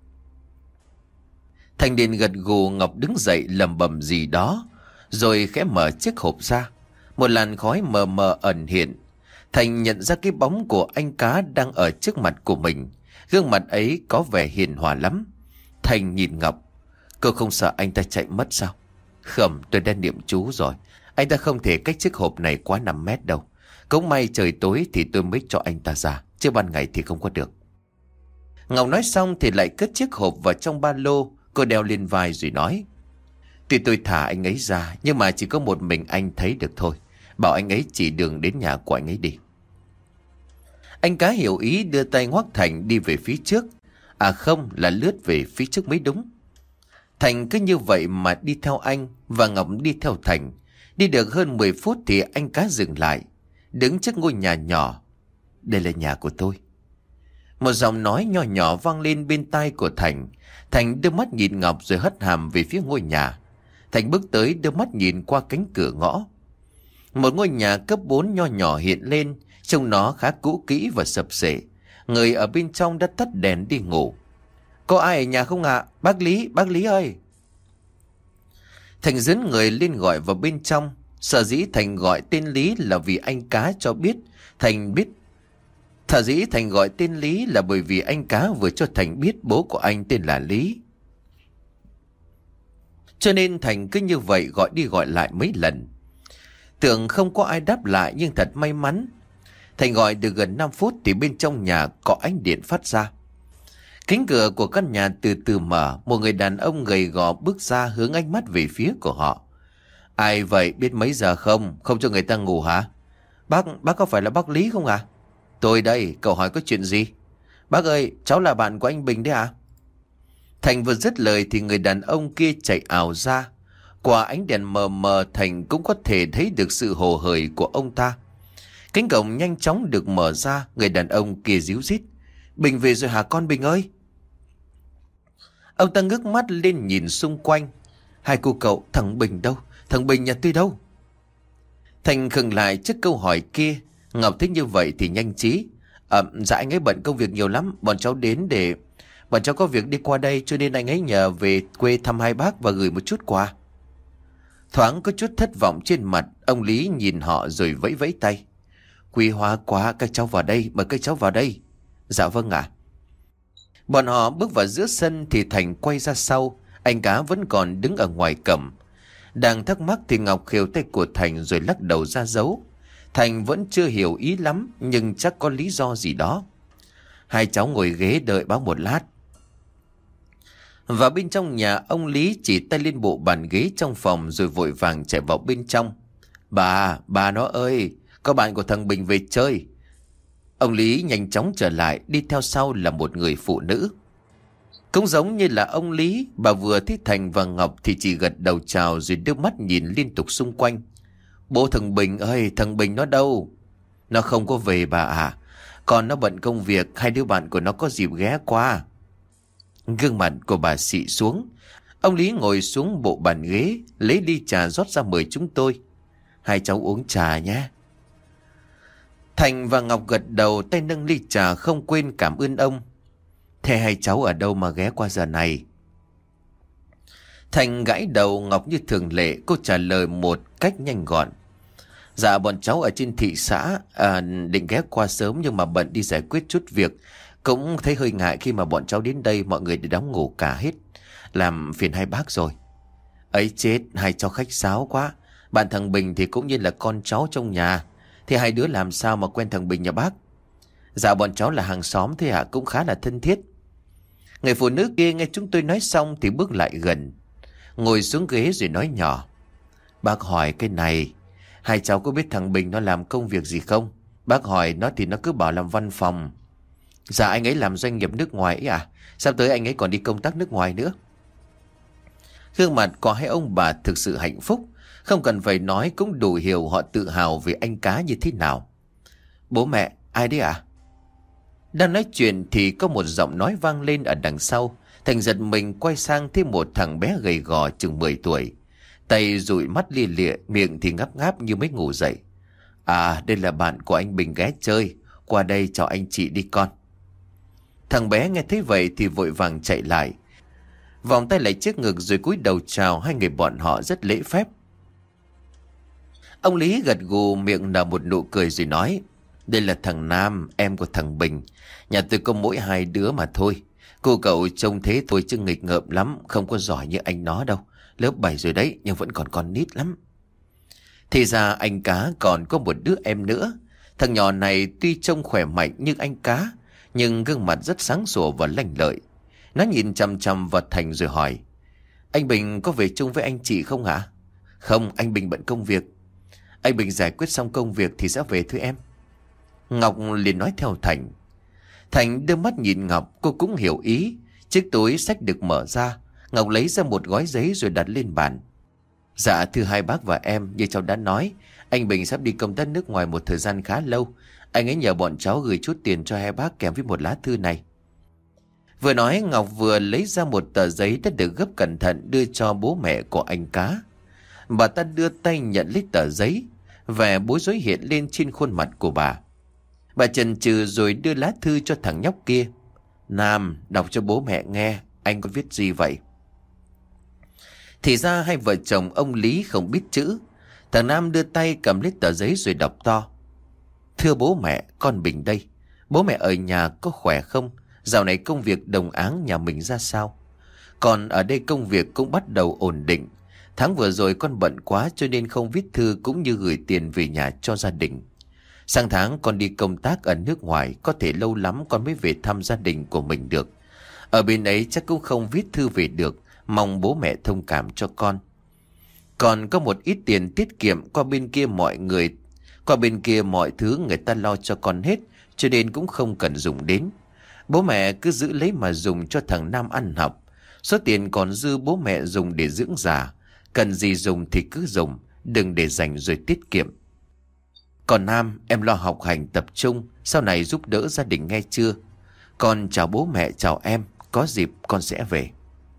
Thành liền gật gù. Ngọc đứng dậy lẩm bẩm gì đó rồi khẽ mở chiếc hộp ra. Một làn khói mờ mờ ẩn hiện. Thành nhận ra cái bóng của anh cá đang ở trước mặt của mình. Gương mặt ấy có vẻ hiền hòa lắm. Thành nhìn Ngọc. Cô không sợ anh ta chạy mất sao? Không, tôi đã niệm chú rồi. Anh ta không thể cách chiếc hộp này quá năm mét đâu. Cũng may trời tối thì tôi mới cho anh ta ra, chứ ban ngày thì không có được. Ngọc nói xong thì lại cất chiếc hộp vào trong ba lô. Cô đeo lên vai rồi nói. Tuy tôi thả anh ấy ra, nhưng mà chỉ có một mình anh thấy được thôi. Bảo anh ấy chỉ đường đến nhà của anh ấy đi. Anh cá hiểu ý, đưa tay ngoắc Thành đi về phía trước. À không, là lướt về phía trước mới đúng. Thành cứ như vậy mà đi theo anh, và Ngọc đi theo Thành. Đi được hơn mười phút thì anh cá dừng lại, đứng trước ngôi nhà nhỏ. Đây là nhà của tôi. Một giọng nói nhỏ nhỏ vang lên bên tai của Thành. Thành đưa mắt nhìn Ngọc rồi hất hàm về phía ngôi nhà. Thành bước tới đưa mắt nhìn qua cánh cửa ngõ. Một ngôi nhà cấp bốn nho nhỏ hiện lên, trông nó khá cũ kỹ và sập xệ. Người ở bên trong đã tắt đèn đi ngủ. Có ai ở nhà không ạ? À? Bác Lý, bác Lý ơi! Thành dẫn người lên gọi vào bên trong. Sở dĩ Thành gọi tên Lý là vì anh Cá cho biết Thành biết. Thả dĩ Thành gọi tên Lý là bởi vì anh Cá vừa cho Thành biết bố của anh tên là Lý. Cho nên Thành cứ như vậy gọi đi gọi lại mấy lần. Tưởng không có ai đáp lại, nhưng thật may mắn. Thành gọi được gần năm phút thì bên trong nhà có ánh điện phát ra. Cánh cửa của căn nhà từ từ mở. Một người đàn ông gầy gò bước ra, hướng ánh mắt về phía của họ. Ai vậy, biết mấy giờ không? Không cho người ta ngủ hả? Bác, bác có phải là bác Lý không à? Tôi đây, cậu hỏi có chuyện gì? Bác ơi, cháu là bạn của anh Bình đấy à? Thành vừa dứt lời thì người đàn ông kia chạy ảo ra. Qua ánh đèn mờ mờ, Thành cũng có thể thấy được sự hồ hởi của ông ta. Cánh cổng nhanh chóng được mở ra. Người đàn ông kia ríu rít. Bình về rồi hả con Bình ơi? Ông ta ngước mắt lên nhìn xung quanh. Hai cô cậu, thằng Bình đâu? Thằng Bình nhà tôi đâu? Thành khựng lại trước câu hỏi kia. Ngọc thích như vậy thì nhanh trí. À, dạ anh ấy bận công việc nhiều lắm. Bọn cháu đến để... Bọn cháu có việc đi qua đây, cho nên anh ấy nhờ về quê thăm hai bác và gửi một chút quà. Thoáng có chút thất vọng trên mặt. Ông Lý nhìn họ rồi vẫy vẫy tay. Quý hóa quá, các cháu vào đây, mời các cháu vào đây. Dạ vâng ạ. Bọn họ bước vào giữa sân thì Thành quay ra sau. Anh Cá vẫn còn đứng ở ngoài cổng. Đang thắc mắc thì Ngọc khều tay của Thành rồi lắc đầu ra dấu. Thành vẫn chưa hiểu ý lắm, nhưng chắc có lý do gì đó. Hai cháu ngồi ghế đợi bác một lát. Và bên trong nhà, ông Lý chỉ tay lên bộ bàn ghế trong phòng rồi vội vàng chạy vào bên trong. Bà, bà nó ơi, có bạn của thằng Bình về chơi. Ông Lý nhanh chóng trở lại, đi theo sau là một người phụ nữ. Cũng giống như là ông Lý, bà vừa thấy Thành và Ngọc thì chỉ gật đầu chào rồi đưa mắt nhìn liên tục xung quanh. Bố thằng Bình ơi, thằng Bình nó đâu? Nó không có về bà à? Còn nó bận công việc, hai đứa bạn của nó có dịp ghé qua. Gương mặt của bà xị xuống. Ông Lý ngồi xuống bộ bàn ghế, lấy ly trà rót ra mời chúng tôi. Hai cháu uống trà nhé. Thành và Ngọc gật đầu, tay nâng ly trà không quên cảm ơn ông. Thế hai cháu ở đâu mà ghé qua giờ này? Thành gãi đầu, Ngọc như thường lệ, cô trả lời một cách nhanh gọn. Dạ bọn cháu ở trên thị xã, à, định ghé qua sớm nhưng mà bận đi giải quyết chút việc. Cũng thấy hơi ngại khi mà bọn cháu đến đây mọi người đều đóng ngủ cả hết. Làm phiền hai bác rồi. Ấy chết, hai cháu khách sáo quá. Bạn thằng Bình thì cũng như là con cháu trong nhà. Thì hai đứa làm sao mà quen thằng Bình nhà bác? Dạ bọn cháu là hàng xóm thế ạ, cũng khá là thân thiết. Người phụ nữ kia nghe chúng tôi nói xong thì bước lại gần, ngồi xuống ghế rồi nói nhỏ. Bác hỏi cái này, hai cháu có biết thằng Bình nó làm công việc gì không? Bác hỏi nó thì nó cứ bảo làm văn phòng. Dạ anh ấy làm doanh nghiệp nước ngoài ấy à? Sắp tới anh ấy còn đi công tác nước ngoài nữa. Gương mặt của hai ông bà thực sự hạnh phúc. Không cần phải nói cũng đủ hiểu họ tự hào về anh Cá như thế nào. Bố mẹ, ai đấy à? Đang nói chuyện thì có một giọng nói vang lên ở đằng sau. Thành giật mình quay sang thấy một thằng bé gầy gò chừng mười tuổi. Tay dụi mắt lia lịa, miệng thì ngáp ngáp như mới ngủ dậy. À, đây là bạn của anh Bình ghé chơi. Qua đây chào anh chị đi con. Thằng bé nghe thấy vậy thì vội vàng chạy lại, vòng tay lại trước ngực rồi cúi đầu chào hai người bọn họ rất lễ phép. Ông Lý gật gù, miệng nở một nụ cười rồi nói. Đây là thằng Nam, em của thằng Bình. Nhà tôi có mỗi hai đứa mà thôi. Cô cậu trông thế thôi chứ nghịch ngợm lắm, không có giỏi như anh nó đâu. Lớp bảy rồi đấy nhưng vẫn còn con nít lắm. Thì ra anh Cá còn có một đứa em nữa. Thằng nhỏ này tuy trông khỏe mạnh như anh Cá, nhưng gương mặt rất sáng sủa và lanh lợi. Nó nhìn chằm chằm vào Thành rồi hỏi. Anh Bình có về chung với anh chị không hả? Không, anh Bình bận công việc. Anh Bình giải quyết xong công việc thì sẽ về thưa em. Ngọc liền nói theo Thành. Thành đưa mắt nhìn Ngọc, cô cũng hiểu ý. Chiếc túi xách được mở ra. Ngọc lấy ra một gói giấy rồi đặt lên bàn. Dạ thưa hai bác và em, như cháu đã nói, anh Bình sắp đi công tác nước ngoài một thời gian khá lâu. Anh ấy nhờ bọn cháu gửi chút tiền cho hai bác kèm với một lá thư này. Vừa nói Ngọc vừa lấy ra một tờ giấy đã được gấp cẩn thận đưa cho bố mẹ của anh Cá. Bà ta đưa tay nhận lấy tờ giấy. Vẻ bối rối hiện lên trên khuôn mặt của bà. Bà chần chừ rồi đưa lá thư cho thằng nhóc kia. Nam, đọc cho bố mẹ nghe, anh có viết gì vậy? Thì ra hai vợ chồng ông Lý không biết chữ. Thằng Nam đưa tay cầm lấy tờ giấy rồi đọc to. Thưa bố mẹ, con Bình đây. Bố mẹ ở nhà có khỏe không? Dạo này công việc đồng áng nhà mình ra sao? Còn ở đây công việc cũng bắt đầu ổn định. Tháng vừa rồi con bận quá cho nên không viết thư cũng như gửi tiền về nhà cho gia đình. Sang tháng con đi công tác ở nước ngoài, có thể lâu lắm con mới về thăm gia đình của mình được. Ở bên ấy chắc cũng không viết thư về được, mong bố mẹ thông cảm cho con. Còn có một ít tiền tiết kiệm qua bên kia mọi người, qua bên kia mọi thứ người ta lo cho con hết, cho nên cũng không cần dùng đến. Bố mẹ cứ giữ lấy mà dùng cho thằng Nam ăn học. Số tiền còn dư bố mẹ dùng để dưỡng già. Cần gì dùng thì cứ dùng, đừng để dành rồi tiết kiệm. Còn Nam, em lo học hành tập trung, sau này giúp đỡ gia đình nghe chưa? Con chào bố mẹ, chào em, có dịp con sẽ về.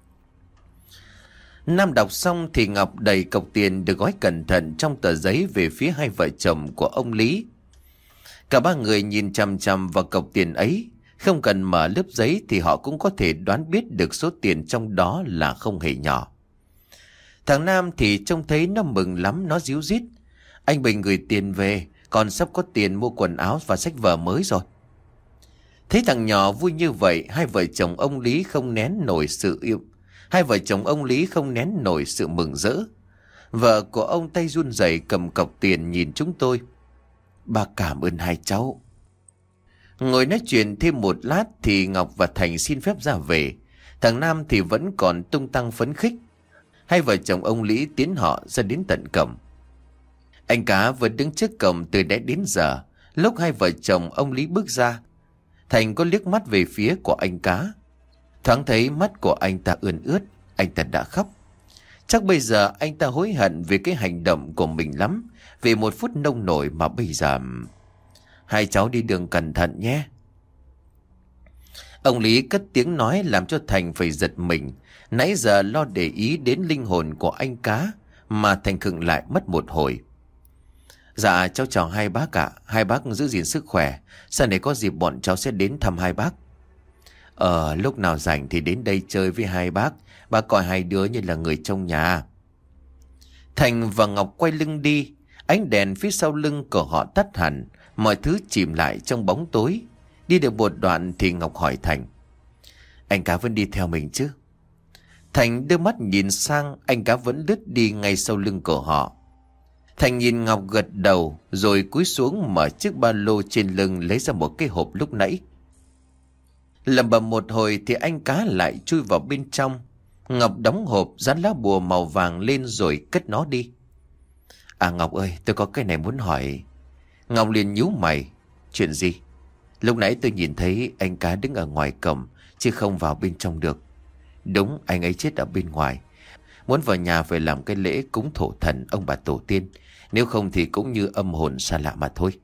Nam đọc xong thì Ngọc đầy cọc tiền được gói cẩn thận trong tờ giấy về phía hai vợ chồng của ông Lý. Cả ba người nhìn chằm chằm vào cọc tiền ấy. Không cần mở lớp giấy thì họ cũng có thể đoán biết được số tiền trong đó là không hề nhỏ. Thằng Nam thì trông thấy nó mừng lắm, nó ríu rít. Anh Bình gửi tiền về, còn sắp có tiền mua quần áo và sách vở mới rồi. Thấy thằng nhỏ vui như vậy, hai vợ chồng ông Lý không nén nổi sự yêu. Hai vợ chồng ông Lý không nén nổi sự mừng rỡ. Vợ của ông tay run rẩy cầm cọc tiền nhìn chúng tôi. Bà cảm ơn hai cháu. Ngồi nói chuyện thêm một lát thì Ngọc và Thành xin phép ra về. Thằng Nam thì vẫn còn tung tăng phấn khích. Hai vợ chồng ông Lý tiến họ ra đến tận cổng. Anh Cá vẫn đứng trước cổng từ nãy đến giờ. Lúc hai vợ chồng ông Lý bước ra, Thành có liếc mắt về phía của anh Cá. Thoáng thấy mắt của anh ta ươn ướt, anh ta đã khóc. Chắc bây giờ anh ta hối hận về cái hành động của mình lắm. Vì một phút nông nổi mà bây giờ... Hai cháu đi đường cẩn thận nhé. Ông Lý cất tiếng nói làm cho Thành phải giật mình. Nãy giờ lo để ý đến linh hồn của anh Cá mà Thành khựng lại mất một hồi. Dạ cháu chào hai bác ạ. Hai bác giữ gìn sức khỏe. Sau này có dịp bọn cháu sẽ đến thăm hai bác. Ờ lúc nào rảnh thì đến đây chơi với hai bác. Bác coi hai đứa như là người trong nhà. Thành và Ngọc quay lưng đi. Ánh đèn phía sau lưng của họ tắt hẳn. Mọi thứ chìm lại trong bóng tối. Đi được một đoạn thì Ngọc hỏi Thành. Anh Cá vẫn đi theo mình chứ? Thành đưa mắt nhìn sang. Anh Cá vẫn lướt đi ngay sau lưng của họ. Thành nhìn Ngọc gật đầu rồi cúi xuống mở chiếc ba lô trên lưng lấy ra một cái hộp lúc nãy. Lẩm bẩm một hồi thì anh Cá lại chui vào bên trong. Ngọc đóng hộp dán lá bùa màu vàng lên rồi cất nó đi. À Ngọc ơi, tôi có cái này muốn hỏi. Ngọc liền nhíu mày. Chuyện gì? Lúc nãy tôi nhìn thấy anh Cá đứng ở ngoài cổng chứ không vào bên trong được. Đúng, anh ấy chết ở bên ngoài. Muốn vào nhà phải làm cái lễ cúng thổ thần ông bà tổ tiên. Nếu không thì cũng như âm hồn xa lạ mà thôi.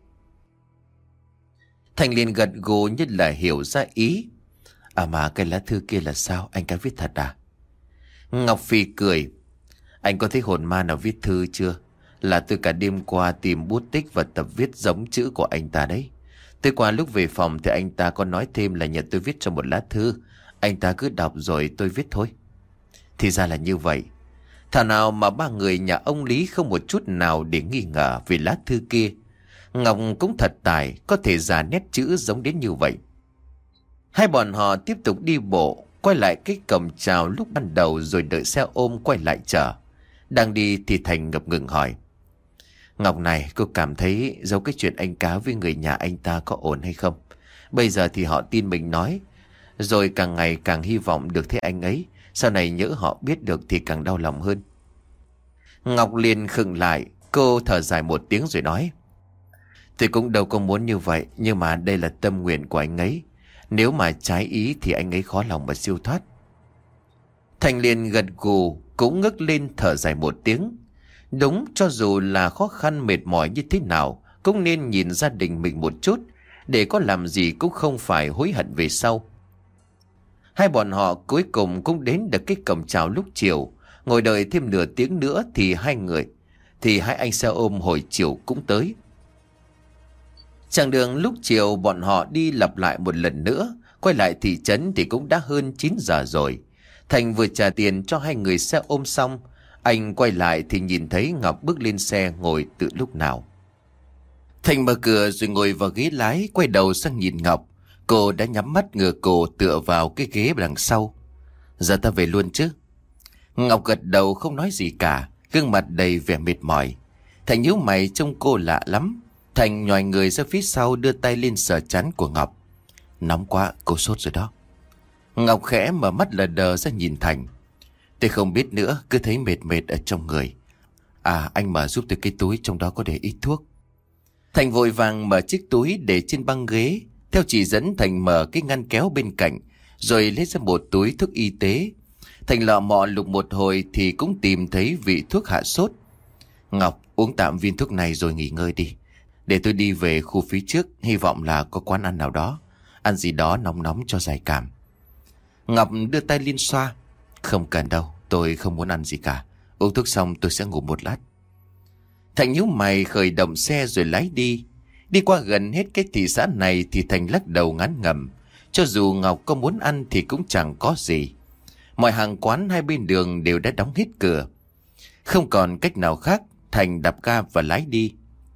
Thành liền gật gù như là hiểu ra ý. À mà cái lá thư kia là sao? Anh Cá viết thật à? Ngọc Phi cười. Anh có thấy hồn ma nào viết thư chưa? Là tôi cả đêm qua tìm bút tích và tập viết giống chữ của anh ta đấy. Tới qua lúc về phòng thì anh ta có nói thêm là nhờ tôi viết cho một lá thư. Anh ta cứ đọc rồi tôi viết thôi. Thì ra là như vậy. Thảo nào mà ba người nhà ông Lý không một chút nào để nghi ngờ về lá thư kia. Ngọc cũng thật tài, có thể giả nét chữ giống đến như vậy. Hai bọn họ tiếp tục đi bộ, quay lại cái cổng chào lúc ban đầu rồi đợi xe ôm quay lại chờ. Đang đi thì Thành ngập ngừng hỏi. Ngọc này, cô cảm thấy dấu cái chuyện anh Cá với người nhà anh ta có ổn hay không? Bây giờ thì họ tin mình nói, rồi càng ngày càng hy vọng được thấy anh ấy. Sau này nhỡ họ biết được thì càng đau lòng hơn. Ngọc liền khựng lại. Cô thở dài một tiếng rồi nói. Tôi cũng đâu có muốn như vậy. Nhưng mà đây là tâm nguyện của anh ấy. Nếu mà trái ý thì anh ấy khó lòng mà siêu thoát. Thành liền gật gù. Cũng ngước lên thở dài một tiếng. Đúng, cho dù là khó khăn mệt mỏi như thế nào cũng nên nhìn gia đình mình một chút. Để có làm gì cũng không phải hối hận về sau. Hai bọn họ cuối cùng cũng đến được cái cổng chào lúc chiều. Ngồi đợi thêm nửa tiếng nữa thì hai người thì hai anh xe ôm hồi chiều cũng tới. Chặng đường lúc chiều bọn họ đi lặp lại một lần nữa. Quay lại thị trấn thì cũng đã hơn chín giờ rồi. Thành vừa trả tiền cho hai người xe ôm xong, anh quay lại thì nhìn thấy Ngọc bước lên xe ngồi từ lúc nào. Thành mở cửa rồi ngồi vào ghế lái, quay đầu sang nhìn Ngọc. Cô đã nhắm mắt ngửa cổ tựa vào cái ghế đằng sau. Giờ ta về luôn chứ? Ngọc gật đầu không nói gì cả, gương mặt đầy vẻ mệt mỏi. Thành nhíu mày trông cô lạ lắm. Thành nhòi người ra phía sau đưa tay lên sờ trán của Ngọc. Nóng quá, cô sốt rồi đó. Ngọc khẽ mở mắt lờ đờ ra nhìn Thành. Tôi không biết nữa, cứ thấy mệt mệt ở trong người. À, anh mở giúp tôi cái túi, trong đó có để ít thuốc. Thành vội vàng mở chiếc túi để trên băng ghế. Theo chỉ dẫn, Thành mở cái ngăn kéo bên cạnh, rồi lấy ra một túi thuốc y tế. Thành lọ mọ lục một hồi thì cũng tìm thấy vị thuốc hạ sốt. Ngọc, uống tạm viên thuốc này rồi nghỉ ngơi đi. Để tôi đi về khu phía trước, hy vọng là có quán ăn nào đó. Ăn gì đó nóng nóng cho giải cảm. Ngọc đưa tay lên xoa. Không cần đâu, tôi không muốn ăn gì cả. Uống thuốc xong tôi sẽ ngủ một lát. Thành nhíu mày khởi động xe rồi lái đi. Đi qua gần hết cái thị xã này thì Thành lắc đầu ngán ngẩm. Cho dù Ngọc có muốn ăn thì cũng chẳng có gì. Mọi hàng quán hai bên đường đều đã đóng hết cửa. Không còn cách nào khác, Thành đạp ga và lái đi.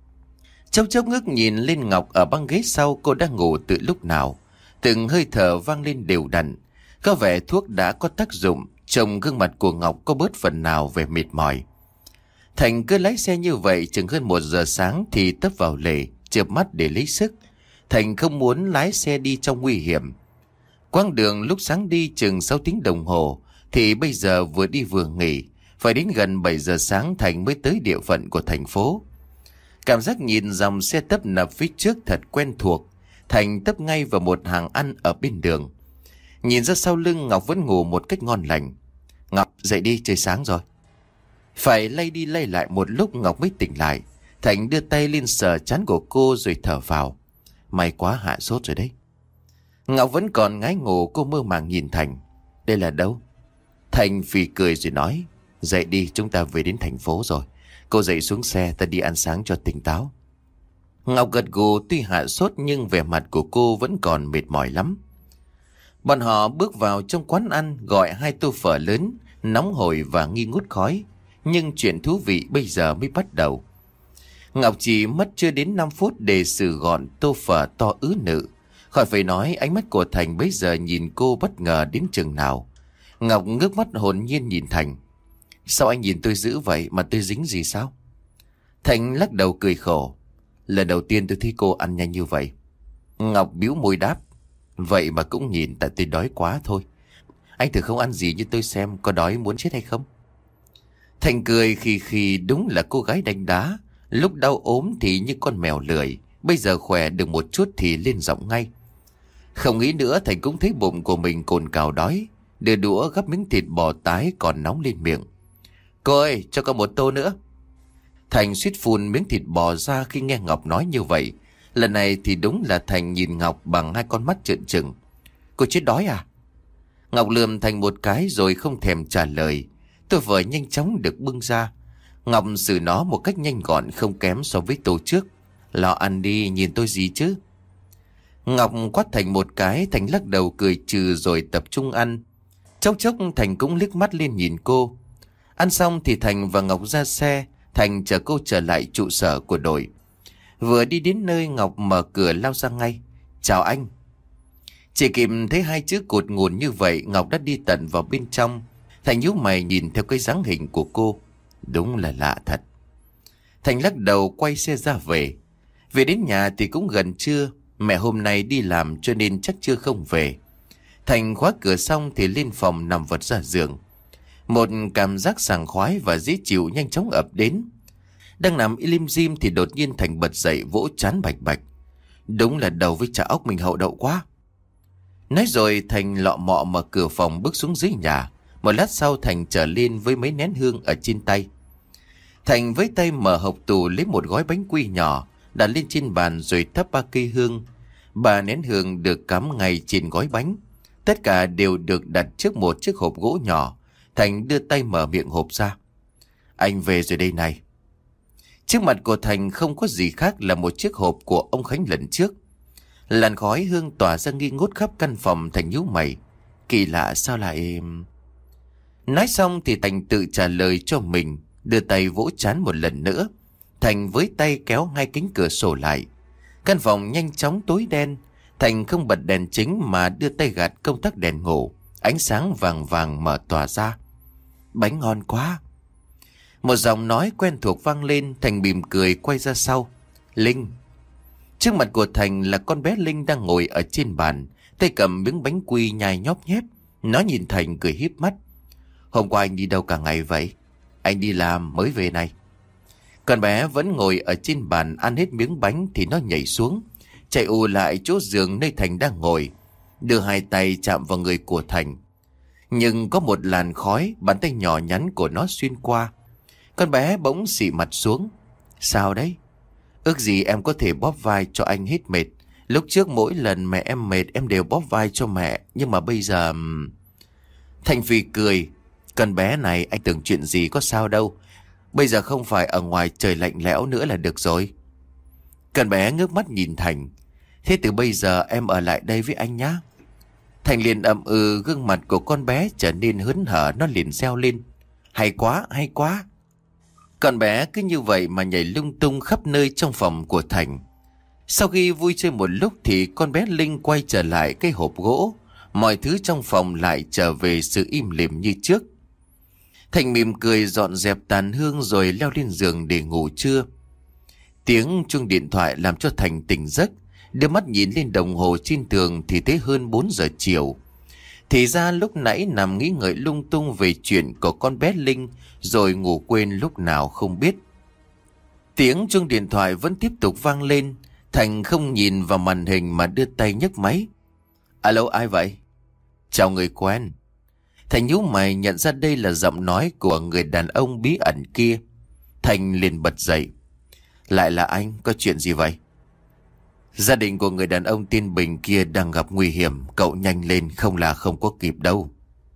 Chốc chốc ngước nhìn lên Ngọc ở băng ghế sau, cô đang ngủ từ lúc nào. Từng hơi thở vang lên đều đặn. Có vẻ thuốc đã có tác dụng. Trông gương mặt của Ngọc có bớt phần nào vẻ mệt mỏi. Thành cứ lái xe như vậy chừng hơn một giờ sáng thì tấp vào lề, chợp mắt để lấy sức. Thành không muốn lái xe đi trong nguy hiểm. Quãng đường lúc sáng đi chừng sáu tiếng đồng hồ, thì bây giờ vừa đi vừa nghỉ. Phải đến gần bảy giờ sáng Thành mới tới địa phận của thành phố. Cảm giác nhìn dòng xe tấp nập phía trước thật quen thuộc. Thành tấp ngay vào một hàng ăn ở bên đường. Nhìn ra sau lưng Ngọc vẫn ngủ một cách ngon lành. Ngọc, dậy đi, trời sáng rồi. Phải lay đi lay lại một lúc Ngọc mới tỉnh lại. Thành đưa tay lên sờ trán của cô rồi thở vào. May quá hạ sốt rồi đấy. Ngọc vẫn còn ngái ngủ, cô mơ màng nhìn Thành. Đây là đâu? Thành phì cười rồi nói. Dậy đi, chúng ta về đến thành phố rồi. Cô dậy xuống xe, ta đi ăn sáng cho tỉnh táo. Ngọc gật gù, tuy hạ sốt nhưng vẻ mặt của cô vẫn còn mệt mỏi lắm. Bọn họ bước vào trong quán ăn, gọi hai tô phở lớn, nóng hổi và nghi ngút khói. Nhưng chuyện thú vị bây giờ mới bắt đầu. Ngọc chỉ mất chưa đến năm phút để xử gọn tô phở to ứ nự. Khỏi phải nói ánh mắt của Thành bây giờ nhìn cô bất ngờ đến chừng nào. Ngọc ngước mắt hồn nhiên nhìn Thành. Sao anh nhìn tôi dữ vậy, mà tôi dính gì sao? Thành lắc đầu cười khổ. Lần đầu tiên tôi thấy cô ăn nhanh như vậy. Ngọc bĩu môi đáp. Vậy mà cũng nhìn, tại tôi đói quá thôi. Anh thử không ăn gì như tôi xem, có đói muốn chết hay không? Thành cười khì khì, đúng là cô gái đánh đá. Lúc đau ốm thì như con mèo lười, bây giờ khỏe được một chút thì lên giọng ngay. Không nghĩ nữa, Thành cũng thấy bụng của mình cồn cào đói. Đưa đũa gắp miếng thịt bò tái còn nóng lên miệng. Cô ơi, cho con một tô nữa. Thành suýt phun miếng thịt bò ra khi nghe Ngọc nói như vậy. Lần này thì đúng là Thành nhìn Ngọc bằng hai con mắt trợn trừng. Cô chết đói à? Ngọc lườm Thành một cái rồi không thèm trả lời. Tô phở nhanh chóng được bưng ra. Ngọc xử nó một cách nhanh gọn không kém so với tô trước. Lo ăn đi, nhìn tôi gì chứ? Ngọc quát Thành một cái, Thành lắc đầu cười trừ rồi tập trung ăn. Chốc chốc Thành cũng liếc mắt lên nhìn cô. Ăn xong thì Thành và Ngọc ra xe. Thành chở cô trở lại trụ sở của đội. Vừa đi đến nơi, Ngọc mở cửa lao ra ngay. Chào anh. Chỉ kịp thấy hai chữ cột ngùn như vậy, Ngọc đã đi tận vào bên trong. Thành nhíu mày nhìn theo cái dáng hình của cô. Đúng là lạ thật. Thành lắc đầu quay xe ra về. Về đến nhà thì cũng gần trưa. Mẹ hôm nay đi làm cho nên chắc chưa không về. Thành khóa cửa xong thì lên phòng nằm vật ra giường. Một cảm giác sảng khoái và dễ chịu nhanh chóng ập đến. Đang nằm lim dim thì đột nhiên Thành bật dậy vỗ trán bạch bạch. Đúng là đầu với chả ốc mình hậu đậu quá. Nói rồi Thành lọ mọ mở cửa phòng bước xuống dưới nhà. Một lát sau Thành trở lên với mấy nén hương ở trên tay. Thành với tay mở hộc tủ lấy một gói bánh quy nhỏ, đặt lên trên bàn rồi thắp ba cây hương. Ba nén hương được cắm ngay trên gói bánh. Tất cả đều được đặt trước một chiếc hộp gỗ nhỏ. Thành đưa tay mở miệng hộp ra. Anh về rồi đây này. Trước mặt của Thành không có gì khác là một chiếc hộp của ông Khánh lần trước. Làn khói hương tỏa ra nghi ngút khắp căn phòng. Thành nhíu mày. Kỳ lạ sao lại... Nói xong thì Thành tự trả lời cho mình, đưa tay vỗ trán một lần nữa. Thành với tay kéo hai cánh cửa sổ lại. Căn phòng nhanh chóng tối đen. Thành không bật đèn chính mà đưa tay gạt công tắc đèn ngủ. Ánh sáng vàng vàng mở tỏa ra. Bánh ngon quá. Một giọng nói quen thuộc vang lên. Thành mỉm cười quay ra sau. Linh. Trước mặt của Thành là con bé Linh đang ngồi ở trên bàn, tay cầm miếng bánh quy nhai nhóp nhép. Nó nhìn Thành cười híp mắt. Hôm qua anh đi đâu cả ngày vậy? Anh đi làm mới về này. Con bé vẫn ngồi ở trên bàn ăn hết miếng bánh thì nó nhảy xuống, chạy ù lại chỗ giường nơi Thành đang ngồi, đưa hai tay chạm vào người của Thành. Nhưng có một làn khói, bàn tay nhỏ nhắn của nó xuyên qua. Con bé bỗng xị mặt xuống. Sao đấy? Ước gì em có thể bóp vai cho anh hết mệt. Lúc trước mỗi lần mẹ em mệt em đều bóp vai cho mẹ. Nhưng mà bây giờ... Thành phì cười. Con bé này anh tưởng chuyện gì có sao đâu. Bây giờ không phải ở ngoài trời lạnh lẽo nữa là được rồi. Con bé ngước mắt nhìn Thành. Thế từ bây giờ em ở lại đây với anh nhá. Thành liền ậm ừ, gương mặt của con bé trở nên hớn hở. Nó liền reo lên. Hay quá, hay quá. Con bé cứ như vậy mà nhảy lung tung khắp nơi trong phòng của Thành. Sau khi vui chơi một lúc thì con bé Linh quay trở lại cái hộp gỗ. Mọi thứ trong phòng lại trở về sự im lìm như trước. Thành mỉm cười dọn dẹp tàn hương rồi leo lên giường để ngủ trưa. Tiếng chuông điện thoại làm cho Thành tỉnh giấc. Đưa mắt nhìn lên đồng hồ trên tường thì thấy hơn bốn giờ chiều. Thì ra lúc nãy nằm nghĩ ngợi lung tung về chuyện của con bé Linh rồi ngủ quên lúc nào không biết. Tiếng chuông điện thoại vẫn tiếp tục vang lên. Thành không nhìn vào màn hình mà đưa tay nhấc máy. Alo, ai vậy? Chào người quen. Thành nhíu mày nhận ra đây là giọng nói của người đàn ông bí ẩn kia. Thành liền bật dậy. Lại là anh, có chuyện gì vậy? Gia đình của người đàn ông tên Bình kia đang gặp nguy hiểm. Cậu nhanh lên, không là không có kịp đâu.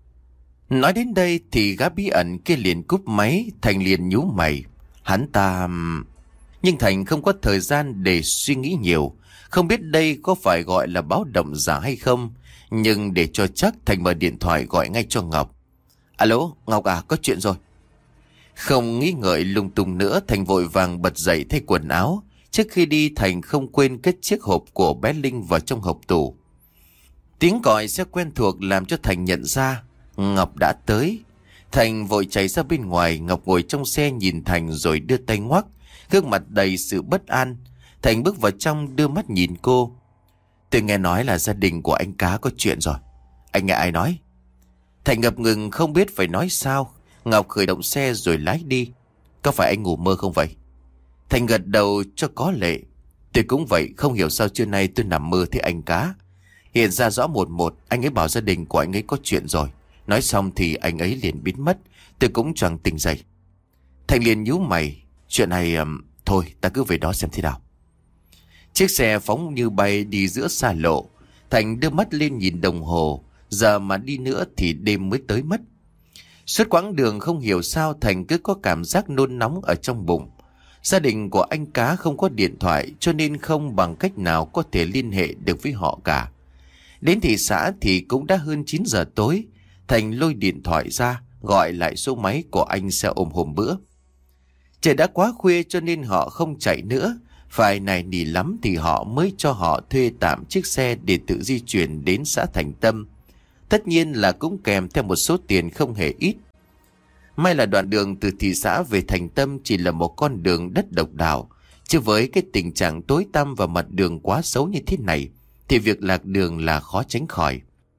Nói đến đây thì gã bí ẩn kia liền cúp máy. Thành liền nhíu mày. Hắn ta... Nhưng Thành không có thời gian để suy nghĩ nhiều. Không biết đây có phải gọi là báo động giả hay không. Nhưng để cho chắc Thành mở điện thoại gọi ngay cho Ngọc. Alo, Ngọc à, có chuyện rồi. Không nghĩ ngợi lung tung nữa, Thành vội vàng bật dậy thay quần áo. Trước khi đi Thành không quên cất chiếc hộp của bé Linh vào trong hộp tủ. Tiếng gọi xe quen thuộc làm cho Thành nhận ra Ngọc đã tới. Thành vội chạy ra bên ngoài. Ngọc ngồi trong xe nhìn Thành rồi đưa tay ngoắc, gương mặt đầy sự bất an. Thành bước vào trong đưa mắt nhìn cô. Tôi nghe nói là gia đình của anh Cá có chuyện rồi. Anh nghe ai nói? Thành ngập ngừng không biết phải nói sao. Ngọc khởi động xe rồi lái đi. Có phải anh ngủ mơ không vậy? Thành gật đầu cho có lệ. Tôi cũng vậy, không hiểu sao trưa nay tôi nằm mơ thấy anh Cá. Hiện ra rõ một một, anh ấy bảo gia đình của anh ấy có chuyện rồi. Nói xong thì anh ấy liền biến mất. Tôi cũng choàng tỉnh dậy. Thành liền nhíu mày. Chuyện này um, thôi ta cứ về đó xem thế nào. Chiếc xe phóng như bay đi giữa xa lộ. Thành đưa mắt lên nhìn đồng hồ. Giờ mà đi nữa thì đêm mới tới mất. Suốt quãng đường không hiểu sao Thành cứ có cảm giác nôn nóng ở trong bụng. Gia đình của anh Cá không có điện thoại cho nên không bằng cách nào có thể liên hệ được với họ cả. Đến thị xã thì cũng đã hơn chín giờ tối. Thành lôi điện thoại ra gọi lại số máy của anh xe ôm hôm bữa. Trời đã quá khuya cho nên họ không chạy nữa. Phải nài nỉ lắm thì họ mới cho họ thuê tạm chiếc xe để tự di chuyển đến xã Thành Tâm. Tất nhiên là cũng kèm theo một số tiền không hề ít. May là đoạn đường từ thị xã về Thành Tâm chỉ là một con đường đất độc đạo. Chứ với cái tình trạng tối tăm và mặt đường quá xấu như thế này thì việc lạc đường là khó tránh khỏi.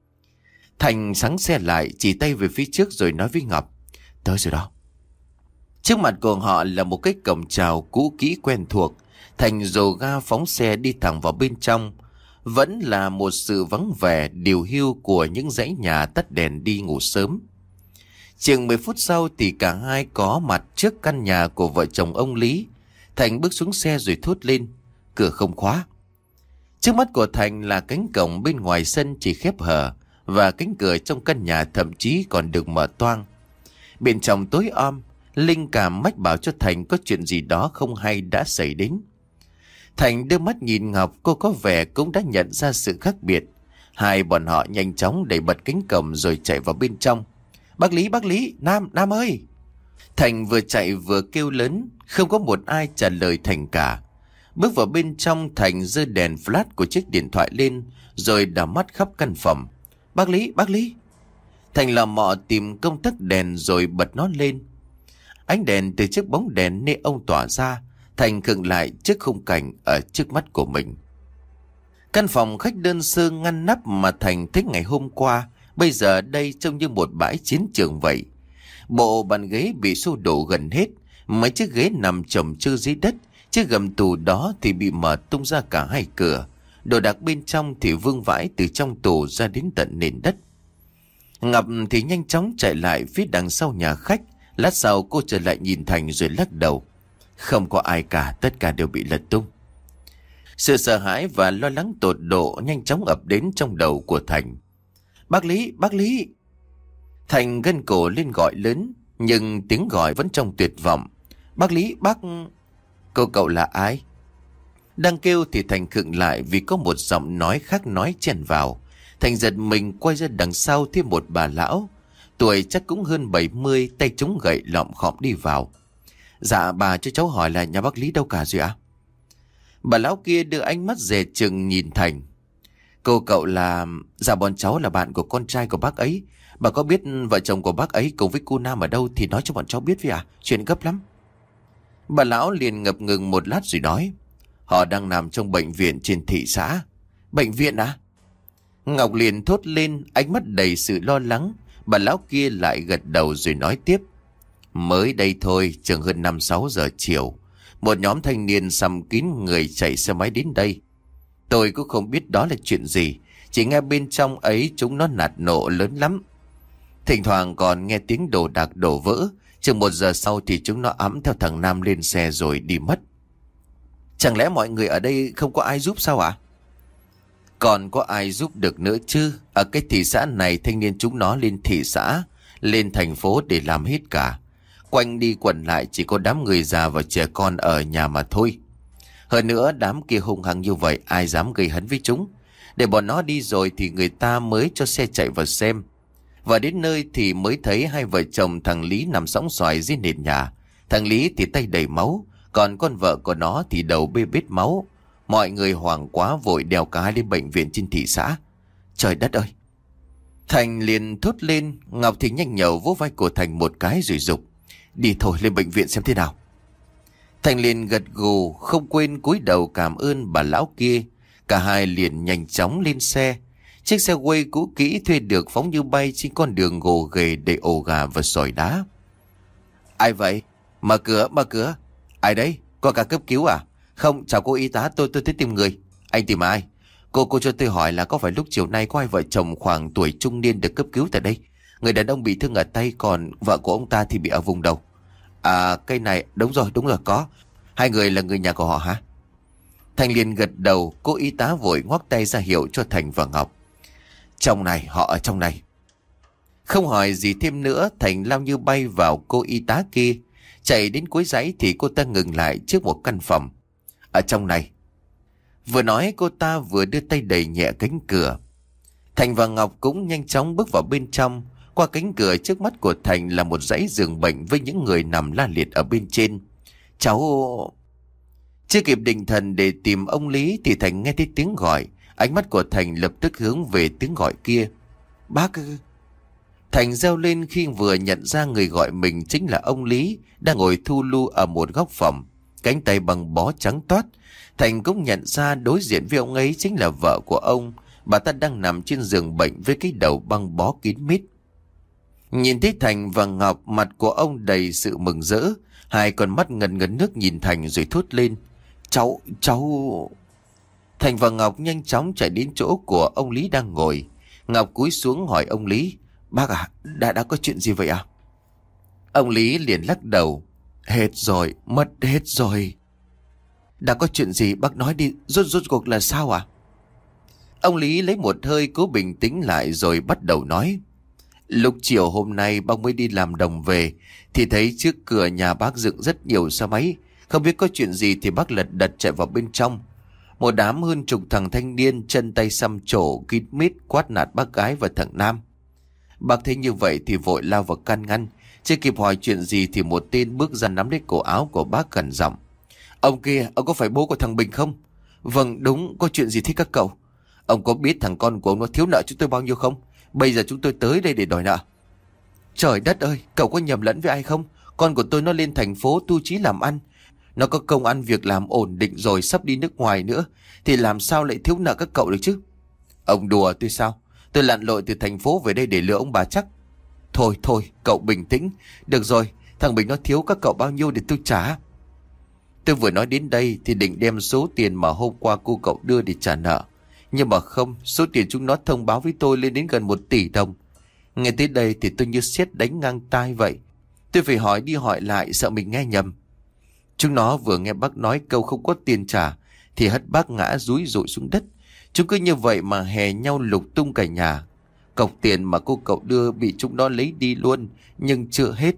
Thành sáng xe lại, chỉ tay về phía trước rồi nói với Ngọc. Tới rồi đó. Trước mặt của họ là một cái cổng chào cũ kỹ quen thuộc. Thành dồ ga phóng xe đi thẳng vào bên trong. Vẫn là một sự vắng vẻ điều hưu của những dãy nhà tắt đèn đi ngủ sớm. Chừng mười phút sau thì cả hai có mặt trước căn nhà của vợ chồng ông Lý. Thành bước xuống xe rồi thốt lên. Cửa không khóa. Trước mắt của Thành là cánh cổng bên ngoài sân chỉ khép hờ. Và cánh cửa trong căn nhà thậm chí còn được mở toang. Bên trong tối om. linh cảm mách bảo cho Thành có chuyện gì đó không hay đã xảy đến. Thành đưa mắt nhìn Ngọc, cô có vẻ cũng đã nhận ra sự khác biệt. Hai bọn họ nhanh chóng đẩy bật cánh cổng rồi chạy vào bên trong. Bác Lý, bác Lý, Nam, Nam ơi! Thành vừa chạy vừa kêu lớn, không có một ai trả lời Thành cả. Bước vào bên trong, Thành giơ đèn flash của chiếc điện thoại lên, rồi đảo mắt khắp căn phòng. Bác Lý, bác Lý! Thành lò mò tìm công tắc đèn rồi bật nó lên. Ánh đèn từ chiếc bóng đèn nê ông tỏa ra, Thành khựng lại trước khung cảnh ở trước mắt của mình. Căn phòng khách đơn sơ ngăn nắp mà Thành thích ngày hôm qua, bây giờ đây trông như một bãi chiến trường vậy. Bộ bàn ghế bị xô đổ gần hết, mấy chiếc ghế nằm chồng chơ dưới đất, chiếc gầm tủ đó thì bị mở tung ra cả hai cửa. Đồ đạc bên trong thì vương vãi từ trong tủ ra đến tận nền đất. Ngọc thì nhanh chóng chạy lại phía đằng sau nhà khách. Lát sau cô trở lại nhìn Thành rồi lắc đầu. Không có ai cả, tất cả đều bị lật tung. Sự sợ hãi và lo lắng tột độ nhanh chóng ập đến trong đầu của Thành. Bác Lý, bác Lý! Thành gân cổ lên gọi lớn, nhưng tiếng gọi vẫn trong tuyệt vọng. Bác Lý, bác... Cô cậu là ai? Đang kêu thì Thành khựng lại vì có một giọng nói khác nói chen vào. Thành giật mình quay ra đằng sau thêm một bà lão. Tuổi chắc cũng hơn bảy mươi, tay chống gậy lọm khọm đi vào. Dạ bà cho cháu hỏi là nhà bác Lý đâu cả rồi ạ? Bà lão kia đưa ánh mắt dè chừng nhìn Thành. Cô cậu là... Dạ bọn cháu là bạn của con trai của bác ấy. Bà có biết vợ chồng của bác ấy cùng với cô Nam ở đâu thì nói cho bọn cháu biết với ạ. Chuyện gấp lắm. Bà lão liền ngập ngừng một lát rồi nói. Họ đang nằm trong bệnh viện trên thị xã. Bệnh viện à? Ngọc liền thốt lên, ánh mắt đầy sự lo lắng. Bà lão kia lại gật đầu rồi nói tiếp. Mới đây thôi, chừng hơn năm sáu giờ chiều, một nhóm thanh niên xăm kín người chạy xe máy đến đây. Tôi cũng không biết đó là chuyện gì, chỉ nghe bên trong ấy chúng nó nạt nộ lớn lắm. Thỉnh thoảng còn nghe tiếng đồ đạc đổ vỡ. Chừng một giờ sau thì chúng nó ẵm theo thằng Nam lên xe rồi đi mất. Chẳng lẽ mọi người ở đây không có ai giúp sao ạ? Còn có ai giúp được nữa chứ? Ở cái thị xã này thanh niên chúng nó lên thị xã, lên thành phố để làm hết cả. Quanh đi quẩn lại chỉ có đám người già và trẻ con ở nhà mà thôi. Hơn nữa đám kia hung hăng như vậy ai dám gây hấn với chúng. Để bọn nó đi rồi thì người ta mới cho xe chạy vào xem. Và đến nơi thì mới thấy hai vợ chồng thằng Lý nằm sõng xoài dưới nền nhà. Thằng Lý thì tay đầy máu, còn con vợ của nó thì đầu bê bết máu. Mọi người hoảng quá vội đèo cả hai đến bệnh viện trên thị xã. Trời đất ơi! Thành liền thốt lên. Ngọc thì nhanh nhẩu vỗ vai của Thành một cái rồi dục. Đi thôi, lên bệnh viện xem thế nào. Thành liền gật gù, không quên cúi đầu cảm ơn bà lão kia. Cả hai liền nhanh chóng lên xe. Chiếc xe quay cũ kỹ thuê được phóng như bay trên con đường gồ ghề đầy ổ gà và sỏi đá. Ai vậy? Mở cửa, mở cửa. Ai đấy? Có cả cấp cứu à? Không, chào cô y tá, tôi tôi tới tìm người. Anh tìm ai? Cô cô cho tôi hỏi là có phải lúc chiều nay có hai vợ chồng khoảng tuổi trung niên được cấp cứu tại đây? Người đàn ông bị thương ở tay, còn vợ của ông ta thì bị ở vùng đầu. À, cây này, đúng rồi, đúng rồi, có. Hai người là người nhà của họ hả? Thành liền gật đầu, cô y tá vội ngoắc tay ra hiệu cho Thành và Ngọc. Trong này, họ ở trong này. Không hỏi gì thêm nữa, Thành lao như bay vào cô y tá kia. Chạy đến cuối dãy thì cô ta ngừng lại trước một căn phòng. Ở trong này. Vừa nói cô ta vừa đưa tay đẩy nhẹ cánh cửa. Thành và Ngọc cũng nhanh chóng bước vào bên trong. Qua cánh cửa trước mắt của Thành là một dãy giường bệnh với những người nằm la liệt ở bên trên. Cháu... Chưa kịp định thần để tìm ông Lý thì Thành nghe thấy tiếng gọi. Ánh mắt của Thành lập tức hướng về tiếng gọi kia. Bác... Thành reo lên khi vừa nhận ra người gọi mình chính là ông Lý, đang ngồi thu lu ở một góc phòng, cánh tay bằng bó trắng toát. Thành cũng nhận ra đối diện với ông ấy chính là vợ của ông. Bà ta đang nằm trên giường bệnh với cái đầu băng bó kín mít. Nhìn thấy Thành và Ngọc, mặt của ông đầy sự mừng rỡ. Hai con mắt ngần ngấn nước nhìn Thành rồi thốt lên. Cháu, cháu... Thành và Ngọc nhanh chóng chạy đến chỗ của ông Lý đang ngồi. Ngọc cúi xuống hỏi ông Lý. Bác à, đã đã có chuyện gì vậy à? Ông Lý liền lắc đầu. Hết rồi, mất hết rồi. Đã có chuyện gì bác nói đi, rốt rốt cuộc là sao à? Ông Lý lấy một hơi cố bình tĩnh lại rồi bắt đầu nói. Lúc chiều hôm nay bác mới đi làm đồng về thì thấy trước cửa nhà bác dựng rất nhiều xe máy. Không biết có chuyện gì thì bác lật đật chạy vào bên trong. Một đám hơn chục thằng thanh niên chân tay xăm trổ kít mít quát nạt bác gái và thằng Nam. Bác thấy như vậy thì vội lao vào can ngăn. Chưa kịp hỏi chuyện gì thì một tên bước ra nắm lấy cổ áo của bác gần giọng: "Ông kia, ông có phải bố của thằng Bình không?" "Vâng đúng, có chuyện gì thế các cậu?" "Ông có biết thằng con của ông nó thiếu nợ chúng tôi bao nhiêu không? Bây giờ chúng tôi tới đây để đòi nợ." "Trời đất ơi, cậu có nhầm lẫn với ai không? Con của tôi nó lên thành phố tu chí làm ăn. Nó có công ăn việc làm ổn định rồi, sắp đi nước ngoài nữa. Thì làm sao lại thiếu nợ các cậu được chứ?" "Ông đùa tôi sao? Tôi lặn lội từ thành phố về đây để lừa ông bà chắc." "Thôi thôi, cậu bình tĩnh. Được rồi, thằng Bình nó thiếu các cậu bao nhiêu để tôi trả?" Tôi vừa nói đến đây thì định đem số tiền mà hôm qua cô cậu đưa để trả nợ. Nhưng mà không, số tiền chúng nó thông báo với tôi lên đến gần một tỷ đồng. Nghe tới đây thì tôi như sét đánh ngang tai vậy. Tôi phải hỏi đi hỏi lại, sợ mình nghe nhầm. Chúng nó vừa nghe bác nói câu không có tiền trả thì hất bác ngã rúi rụi xuống đất. Chúng cứ như vậy mà hè nhau lục tung cả nhà. Cọc tiền mà cô cậu đưa bị chúng nó lấy đi luôn, nhưng chưa hết.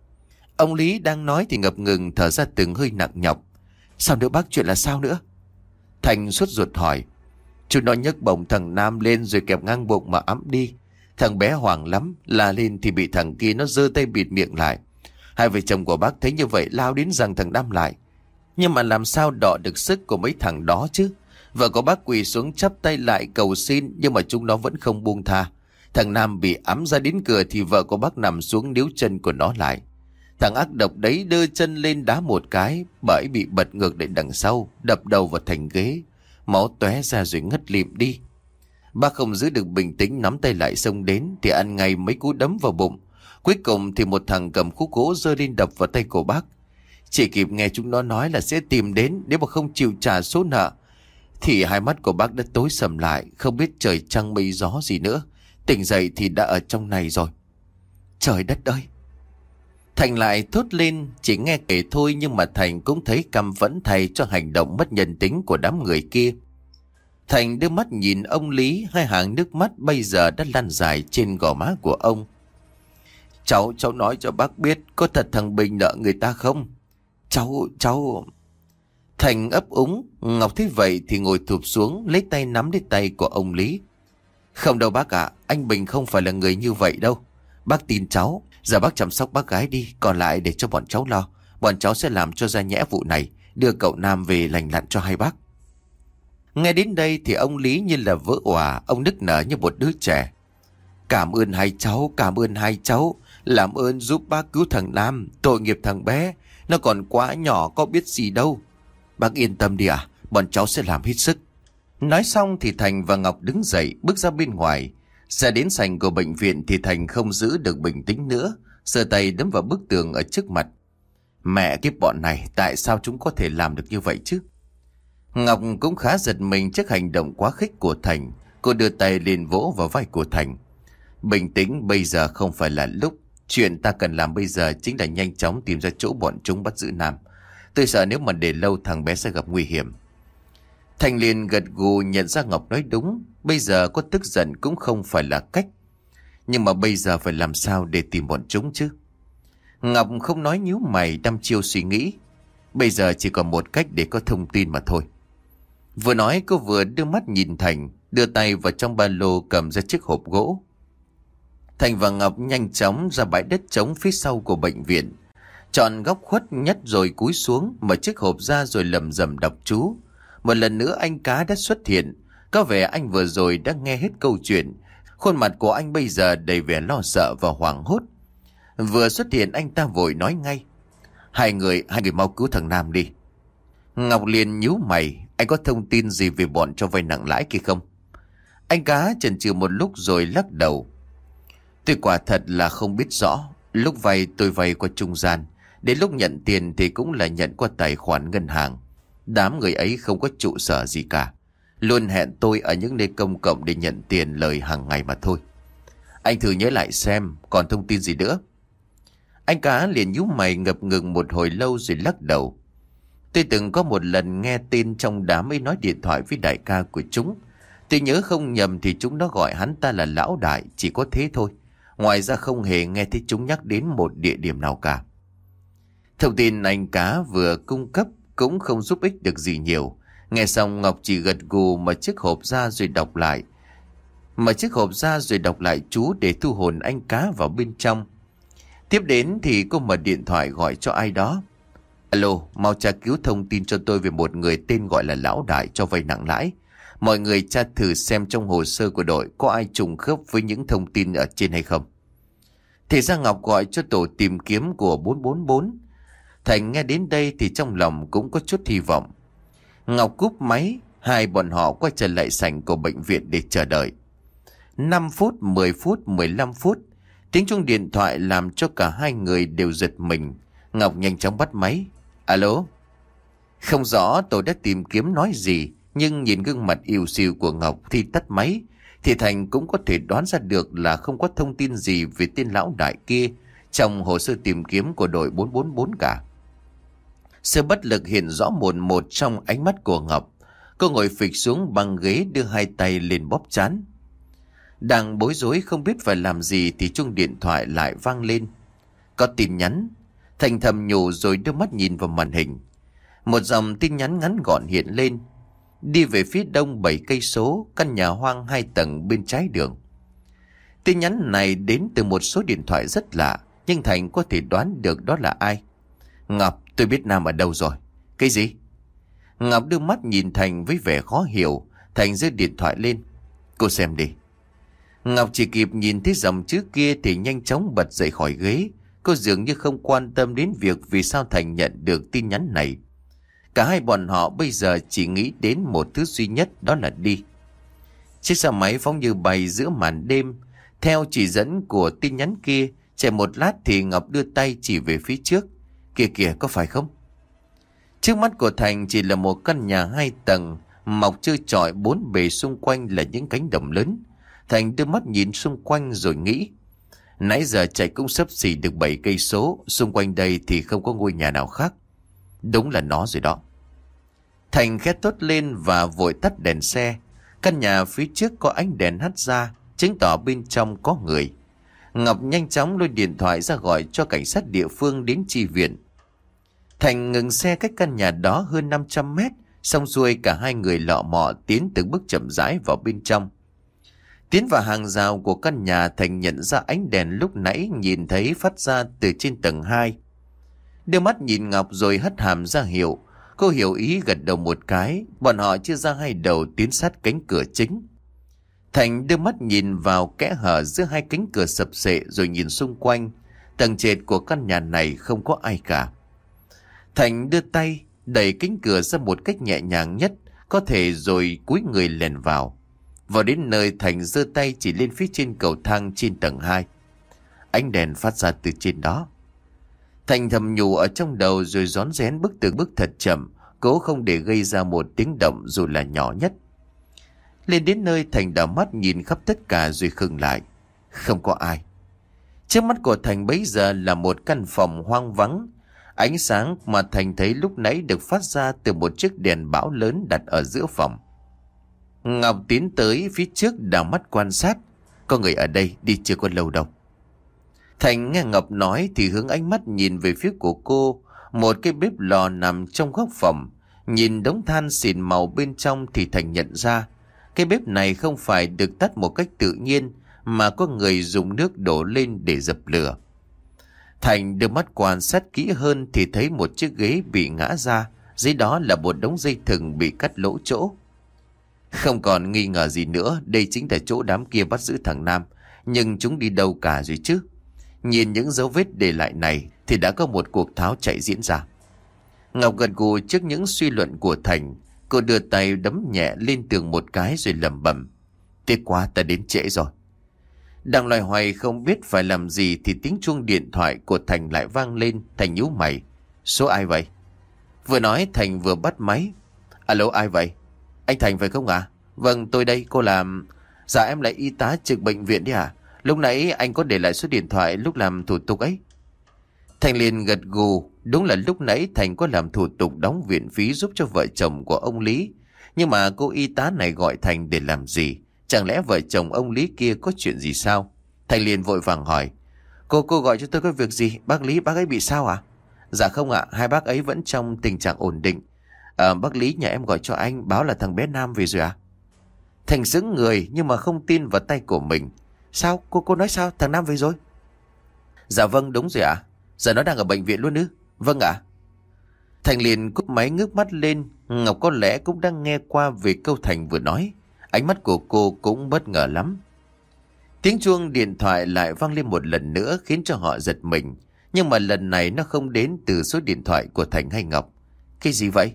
Ông Lý đang nói thì ngập ngừng thở ra từng hơi nặng nhọc. "Sao nữa bác, chuyện là sao nữa?" Thành sốt ruột hỏi. "Chúng nó nhấc bổng thằng Nam lên rồi kẹp ngang bụng mà ẵm đi. Thằng bé hoảng lắm, la lên thì bị thằng kia nó giơ tay bịt miệng lại. Hai vợ chồng của bác thấy như vậy lao đến giằng thằng Nam lại. Nhưng mà làm sao đọ được sức của mấy thằng đó chứ? Vợ của bác quỳ xuống chắp tay lại cầu xin, nhưng mà chúng nó vẫn không buông tha. Thằng Nam bị ẵm ra đến cửa thì vợ của bác nằm xuống níu chân của nó lại. Thằng ác độc đấy đưa chân lên đá một cái, bởi bị bật ngược lại đằng sau, đập đầu vào thành ghế. Máu tóe ra rồi ngất lịm đi. Bác không giữ được bình tĩnh, nắm tay lại xông đến thì ăn ngay mấy cú đấm vào bụng. Cuối cùng thì một thằng cầm khúc gỗ giơ lên đập vào tay của bác. Chỉ kịp nghe chúng nó nói là sẽ tìm đến nếu mà không chịu trả số nợ thì hai mắt của bác đã tối sầm lại, không biết trời trăng mây gió gì nữa. Tỉnh dậy thì đã ở trong này rồi. Trời đất ơi! Thành lại thốt lên. Chỉ nghe kể thôi nhưng mà Thành cũng thấy căm phẫn thay cho hành động mất nhân tính của đám người kia. Thành đưa mắt nhìn ông Lý, hai hàng nước mắt bây giờ đã lăn dài trên gò má của ông. Cháu, cháu nói cho bác biết, có thật thằng Bình nợ người ta không? Cháu, cháu... Thành ấp úng. Ngọc thấy vậy thì ngồi thụp xuống, lấy tay nắm lấy tay của ông Lý. Không đâu bác ạ, anh Bình không phải là người như vậy đâu. Bác tin cháu, giờ bác chăm sóc bác gái đi, còn lại để cho bọn cháu lo. Bọn cháu sẽ làm cho ra nhẽ vụ này, đưa cậu Nam về lành lặn cho hai bác. Nghe đến đây thì ông Lý như là vỡ òa, ông nức nở như một đứa trẻ. Cảm ơn hai cháu, cảm ơn hai cháu. Làm ơn giúp bác cứu thằng Nam, tội nghiệp thằng bé. Nó còn quá nhỏ có biết gì đâu. Bác yên tâm đi ạ, bọn cháu sẽ làm hết sức. Nói xong thì Thành và Ngọc đứng dậy bước ra bên ngoài. Ra đến sảnh của bệnh viện thì Thành không giữ được bình tĩnh nữa, giơ tay đấm vào bức tường ở trước mặt. Mẹ cái bọn này, tại sao chúng có thể làm được như vậy chứ? Ngọc cũng khá giật mình trước hành động quá khích của Thành. Cô đưa tay lên vỗ vào vai của Thành. Bình tĩnh, bây giờ không phải là lúc. Chuyện ta cần làm bây giờ chính là nhanh chóng tìm ra chỗ bọn chúng bắt giữ Nam. Tôi sợ nếu mà để lâu thằng bé sẽ gặp nguy hiểm. Thành liền gật gù nhận ra Ngọc nói đúng. Bây giờ có tức giận cũng không phải là cách. Nhưng mà bây giờ phải làm sao để tìm bọn chúng chứ? Ngọc không nói, nhíu mày đăm chiêu suy nghĩ. Bây giờ chỉ còn một cách để có thông tin mà thôi. Vừa nói cô vừa đưa mắt nhìn Thành, đưa tay vào trong ba lô cầm ra chiếc hộp gỗ. Thành và Ngọc nhanh chóng ra bãi đất trống phía sau của bệnh viện. Chọn góc khuất nhất rồi cúi xuống, mở chiếc hộp ra rồi lầm rầm đọc chú. Một lần nữa anh Cá đã xuất hiện. Có vẻ anh vừa rồi đã nghe hết câu chuyện. Khuôn mặt của anh bây giờ đầy vẻ lo sợ và hoảng hốt. Vừa xuất hiện anh ta vội nói ngay. Hai người, hai người mau cứu thằng Nam đi. Ngọc liền nhíu mày. Anh có thông tin gì về bọn cho vay nặng lãi kia không? Anh Cá chần chừ một lúc rồi lắc đầu. Tôi quả thật là không biết rõ. Lúc vay tôi vay qua trung gian. Đến lúc nhận tiền thì cũng là nhận qua tài khoản ngân hàng. Đám người ấy không có trụ sở gì cả. Luôn hẹn tôi ở những nơi công cộng để nhận tiền lời hàng ngày mà thôi. Anh thử nhớ lại xem còn thông tin gì nữa. Anh Cá liền nhíu mày ngập ngừng một hồi lâu rồi lắc đầu. Tôi từng có một lần nghe tin trong đám ấy nói điện thoại với đại ca của chúng. Tôi nhớ không nhầm thì chúng nó gọi hắn ta là Lão Đại, chỉ có thế thôi. Ngoài ra không hề nghe thấy chúng nhắc đến một địa điểm nào cả. Thông tin anh Cá vừa cung cấp cũng không giúp ích được gì nhiều. Nghe xong Ngọc chỉ gật gù mở chiếc hộp ra rồi đọc lại. Mở chiếc hộp ra rồi đọc lại chú để thu hồn anh Cá vào bên trong. Tiếp đến thì cô mở điện thoại gọi cho ai đó. Alo, mau tra cứu thông tin cho tôi về một người tên gọi là Lão Đại cho vay nặng lãi. Mọi người tra thử xem trong hồ sơ của đội có ai trùng khớp với những thông tin ở trên hay không. Thì ra Ngọc gọi cho tổ tìm kiếm của bốn bốn bốn. Thành nghe đến đây thì trong lòng cũng có chút hy vọng. Ngọc cúp máy, hai bọn họ quay trở lại sảnh của bệnh viện để chờ đợi. năm phút, mười phút, mười lăm phút. Tiếng chuông điện thoại làm cho cả hai người đều giật mình. Ngọc nhanh chóng bắt máy. Alo? Không rõ tôi đã tìm kiếm nói gì, nhưng nhìn gương mặt yêu xìu của Ngọc thì tắt máy, thì Thành cũng có thể đoán ra được là không có thông tin gì về tên Lão Đại kia trong hồ sơ tìm kiếm của đội bốn bốn bốn cả. Sự bất lực hiện rõ một một trong ánh mắt của Ngọc. Cô ngồi phịch xuống băng ghế đưa hai tay lên bóp trán. Đang bối rối không biết phải làm gì thì chuông điện thoại lại vang lên. Có tin nhắn. Thành thầm nhủ rồi đưa mắt nhìn vào màn hình. Một dòng tin nhắn ngắn gọn hiện lên. Đi về phía đông bảy cây số, căn nhà hoang hai tầng bên trái đường. Tin nhắn này đến từ một số điện thoại rất lạ, nhưng Thành có thể đoán được đó là ai. Ngọc, tôi biết Nam ở đâu rồi. Cái gì? Ngọc đưa mắt nhìn Thành với vẻ khó hiểu. Thành giơ điện thoại lên. Cô xem đi. Ngọc chỉ kịp nhìn thấy dòng chữ kia thì nhanh chóng bật dậy khỏi ghế. Cô dường như không quan tâm đến việc vì sao Thành nhận được tin nhắn này. Cả hai bọn họ bây giờ chỉ nghĩ đến một thứ duy nhất, đó là đi. Chiếc xe máy phóng như bay giữa màn đêm. Theo chỉ dẫn của tin nhắn kia, chạy một lát thì Ngọc đưa tay chỉ về phía trước. Kìa kìa, có phải không? Trước mắt của Thành chỉ là một căn nhà hai tầng, mọc trơ trọi bốn bề xung quanh là những cánh đồng lớn. Thành đưa mắt nhìn xung quanh rồi nghĩ. Nãy giờ chạy cũng xấp xỉ được bảy cây số, xung quanh đây thì không có ngôi nhà nào khác. Đúng là nó rồi đó. Thành khét thốt lên và vội tắt đèn xe. Căn nhà phía trước có ánh đèn hắt ra, chứng tỏ bên trong có người. Ngọc nhanh chóng lôi điện thoại ra gọi cho cảnh sát địa phương đến chi viện. Thành ngừng xe cách căn nhà đó hơn năm trăm mét, xong xuôi cả hai người lọ mọ tiến từng bước chậm rãi vào bên trong. Tiến vào hàng rào của căn nhà, Thành nhận ra ánh đèn lúc nãy nhìn thấy phát ra từ trên tầng hai. Đưa mắt nhìn Ngọc rồi hất hàm ra hiệu. Cô hiểu ý gật đầu một cái. Bọn họ chia ra hai đầu tiến sát cánh cửa chính. Thành đưa mắt nhìn vào kẽ hở giữa hai cánh cửa sập xệ rồi nhìn xung quanh. Tầng trệt của căn nhà này không có ai cả. Thành đưa tay đẩy cánh cửa ra một cách nhẹ nhàng nhất có thể rồi cúi người lèn vào. Vào đến nơi, Thành giơ tay chỉ lên phía trên cầu thang trên tầng hai. Ánh đèn phát ra từ trên đó. Thành thầm nhủ ở trong đầu rồi rón rén bước từng bước thật chậm, cố không để gây ra một tiếng động dù là nhỏ nhất. Lên đến nơi, Thành đảo mắt nhìn khắp tất cả rồi khựng lại. Không có ai. Trước mắt của Thành bấy giờ là một căn phòng hoang vắng. Ánh sáng mà Thành thấy lúc nãy được phát ra từ một chiếc đèn bão lớn đặt ở giữa phòng. Ngọc tiến tới phía trước đảo mắt quan sát. Có người ở đây, đi chưa có lâu đâu. Thành nghe Ngọc nói thì hướng ánh mắt nhìn về phía của cô. Một cái bếp lò nằm trong góc phòng. Nhìn đống than xỉn màu bên trong thì Thành nhận ra cái bếp này không phải được tắt một cách tự nhiên, mà có người dùng nước đổ lên để dập lửa. Thành đưa mắt quan sát kỹ hơn thì thấy một chiếc ghế bị ngã ra, dưới đó là một đống dây thừng bị cắt lỗ chỗ. Không còn nghi ngờ gì nữa, đây chính là chỗ đám kia bắt giữ thằng Nam. Nhưng chúng đi đâu cả rồi chứ? Nhìn những dấu vết để lại này thì đã có một cuộc tháo chạy diễn ra. Ngọc gật gù trước những suy luận của Thành. Cô đưa tay đấm nhẹ lên tường một cái rồi lẩm bẩm. Tiếc quá, ta đến trễ rồi. Đang loay hoay không biết phải làm gì thì tiếng chuông điện thoại của Thành lại vang lên. Thành nhíu mày. Số ai vậy? Vừa nói Thành vừa bắt máy. Alo, ai vậy? Anh Thành phải không ạ? À? Vâng, tôi đây, cô làm... Dạ em là y tá trực bệnh viện đấy à? Lúc nãy anh có để lại số điện thoại lúc làm thủ tục ấy. Thành liền gật gù. Đúng là lúc nãy Thành có làm thủ tục đóng viện phí giúp cho vợ chồng của ông Lý. Nhưng mà cô y tá này gọi Thành để làm gì? Chẳng lẽ vợ chồng ông Lý kia có chuyện gì sao? Thành liền vội vàng hỏi. Cô cô gọi cho tôi có việc gì? Bác Lý, bác ấy bị sao à? Dạ không ạ, hai bác ấy vẫn trong tình trạng ổn định. À, bác Lý nhà em gọi cho anh báo là thằng bé Nam về rồi à? Thành sững người nhưng mà không tin vào tay của mình. Sao? Cô cô nói sao? Thằng Nam về rồi? Dạ vâng, đúng rồi ạ. Giờ nó đang ở bệnh viện luôn ư? Vâng ạ. Thành liền cúp máy ngước mắt lên. Ngọc có lẽ cũng đang nghe qua về câu Thành vừa nói. Ánh mắt của cô cũng bất ngờ lắm. Tiếng chuông điện thoại lại vang lên một lần nữa khiến cho họ giật mình. Nhưng mà lần này nó không đến từ số điện thoại của Thành hay Ngọc. Cái gì vậy?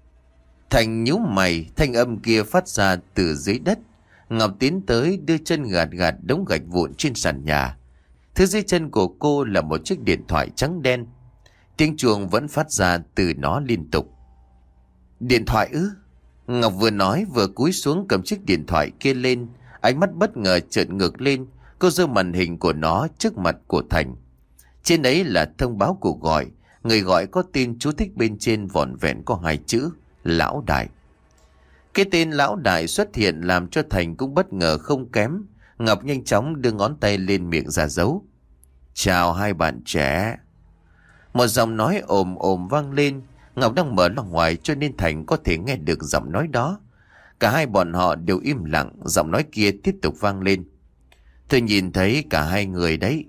Thành nhíu mày, thanh âm kia phát ra từ dưới đất. Ngọc tiến tới đưa chân gạt gạt đống gạch vụn trên sàn nhà. Thứ dưới chân của cô là một chiếc điện thoại trắng đen. Tiếng chuông vẫn phát ra từ nó liên tục. Điện thoại ư? Ngọc vừa nói vừa cúi xuống cầm chiếc điện thoại kia lên. Ánh mắt bất ngờ trợn ngược lên. Cô giơ màn hình của nó trước mặt của Thành. Trên ấy là thông báo cuộc gọi. Người gọi có tin chú thích bên trên vỏn vẹn có hai chữ Lão Đại. Cái tên Lão Đại xuất hiện làm cho Thành cũng bất ngờ không kém. Ngọc nhanh chóng đưa ngón tay lên miệng ra dấu. Chào hai bạn trẻ. Một giọng nói ồm ồm vang lên. Ngọc đang mở loa ngoài cho nên Thành có thể nghe được giọng nói đó. Cả hai bọn họ đều im lặng. Giọng nói kia tiếp tục vang lên. Tôi nhìn thấy cả hai người đấy.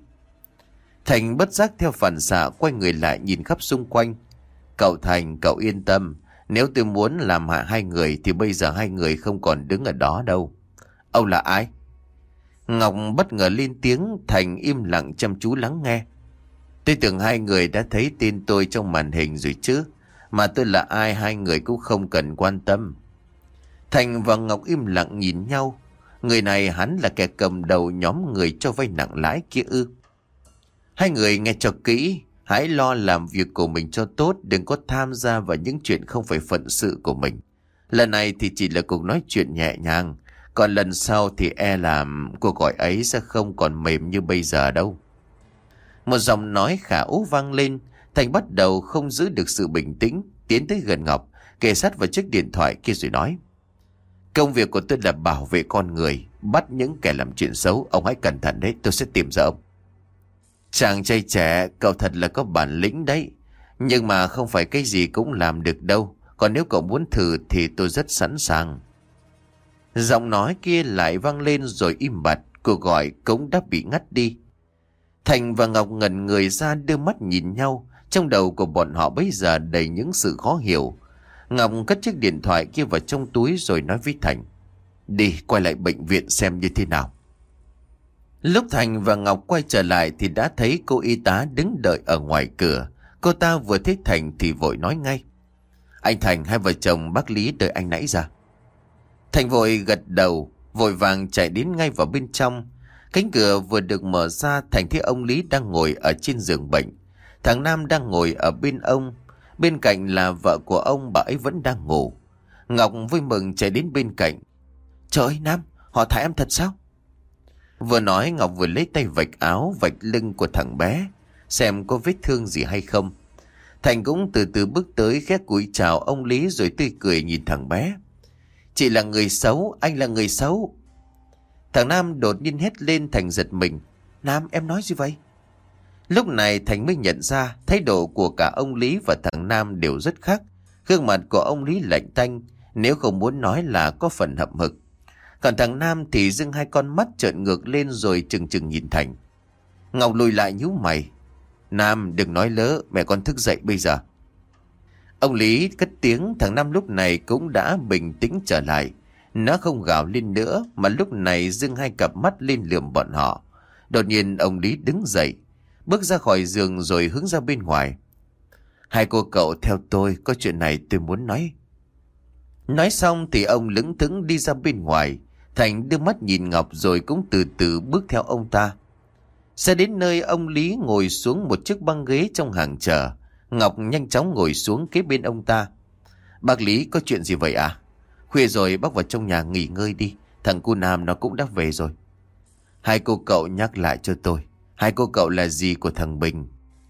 Thành bất giác theo phản xạ quay người lại nhìn khắp xung quanh. Cậu Thành, cậu yên tâm. Nếu tôi muốn làm hại hai người thì bây giờ hai người không còn đứng ở đó đâu. Ông là ai? Ngọc bất ngờ lên tiếng. Thành im lặng chăm chú lắng nghe. Tôi tưởng hai người đã thấy tên tôi trong màn hình rồi chứ. Mà tôi là ai hai người cũng không cần quan tâm. Thành và Ngọc im lặng nhìn nhau. Người này hắn là kẻ cầm đầu nhóm người cho vay nặng lãi kia ư? Hai người nghe cho kỹ. Hãy lo làm việc của mình cho tốt. Đừng có tham gia vào những chuyện không phải phận sự của mình. Lần này thì chỉ là cuộc nói chuyện nhẹ nhàng. Còn lần sau thì e làm cuộc gọi ấy sẽ không còn mềm như bây giờ đâu. Một giọng nói khả ố vang lên. Thành bắt đầu không giữ được sự bình tĩnh. Tiến tới gần Ngọc, kề sát vào chiếc điện thoại kia rồi nói. Công việc của tôi là bảo vệ con người. Bắt những kẻ làm chuyện xấu. Ông hãy cẩn thận đấy, tôi sẽ tìm ra ông. Chàng trai trẻ, cậu thật là có bản lĩnh đấy. Nhưng mà không phải cái gì cũng làm được đâu. Còn nếu cậu muốn thử thì tôi rất sẵn sàng. Giọng nói kia lại vang lên rồi im bặt. Cuộc gọi cũng đã bị ngắt đi. Thành và Ngọc ngẩn người ra đưa mắt nhìn nhau. Trong đầu của bọn họ bây giờ đầy những sự khó hiểu. Ngọc cất chiếc điện thoại kia vào trong túi rồi nói với Thành. Đi quay lại bệnh viện xem như thế nào. Lúc Thành và Ngọc quay trở lại thì đã thấy cô y tá đứng đợi ở ngoài cửa. Cô ta vừa thấy Thành thì vội nói ngay. Anh Thành, hai vợ chồng bác Lý đợi anh nãy ra. Thành vội gật đầu, vội vàng chạy đến ngay vào bên trong. Cánh cửa vừa được mở ra, Thành thấy ông Lý đang ngồi ở trên giường bệnh. Thằng Nam đang ngồi ở bên ông. Bên cạnh là vợ của ông, bà ấy vẫn đang ngủ. Ngọc vui mừng chạy đến bên cạnh. Trời ơi Nam, họ thả em thật sao? Vừa nói Ngọc vừa lấy tay vạch áo, vạch lưng của thằng bé, xem có vết thương gì hay không. Thành cũng từ từ bước tới khẽ cúi chào ông Lý rồi tươi cười nhìn thằng bé. Chị là người xấu, anh là người xấu. Thằng Nam đột nhiên hét lên. Thành giật mình. Nam, em nói gì vậy? Lúc này Thành mới nhận ra thái độ của cả ông Lý và thằng Nam đều rất khác. Gương mặt của ông Lý lạnh tanh, nếu không muốn nói là có phần hậm hực. Còn thằng Nam thì dưng hai con mắt trợn ngược lên rồi trừng trừng nhìn Thành. Ngọc lùi lại nhíu mày. Nam, đừng nói lỡ, mẹ con thức dậy bây giờ. Ông Lý cất tiếng. Thằng Nam lúc này cũng đã bình tĩnh trở lại. Nó không gào lên nữa mà lúc này dưng hai cặp mắt lên lườm bọn họ. Đột nhiên ông Lý đứng dậy, bước ra khỏi giường rồi hướng ra bên ngoài. Hai cô cậu theo tôi, có chuyện này tôi muốn nói. Nói xong thì ông lững thững đi ra bên ngoài. Thành đưa mắt nhìn Ngọc rồi cũng từ từ bước theo ông ta. Sẽ đến nơi ông Lý ngồi xuống một chiếc băng ghế trong hàng chờ. Ngọc nhanh chóng ngồi xuống kế bên ông ta. Bác Lý, có chuyện gì vậy à? Khuya rồi, bác vào trong nhà nghỉ ngơi đi. Thằng cu Nam nó cũng đã về rồi. Hai cô cậu nhắc lại cho tôi, hai cô cậu là gì của thằng Bình?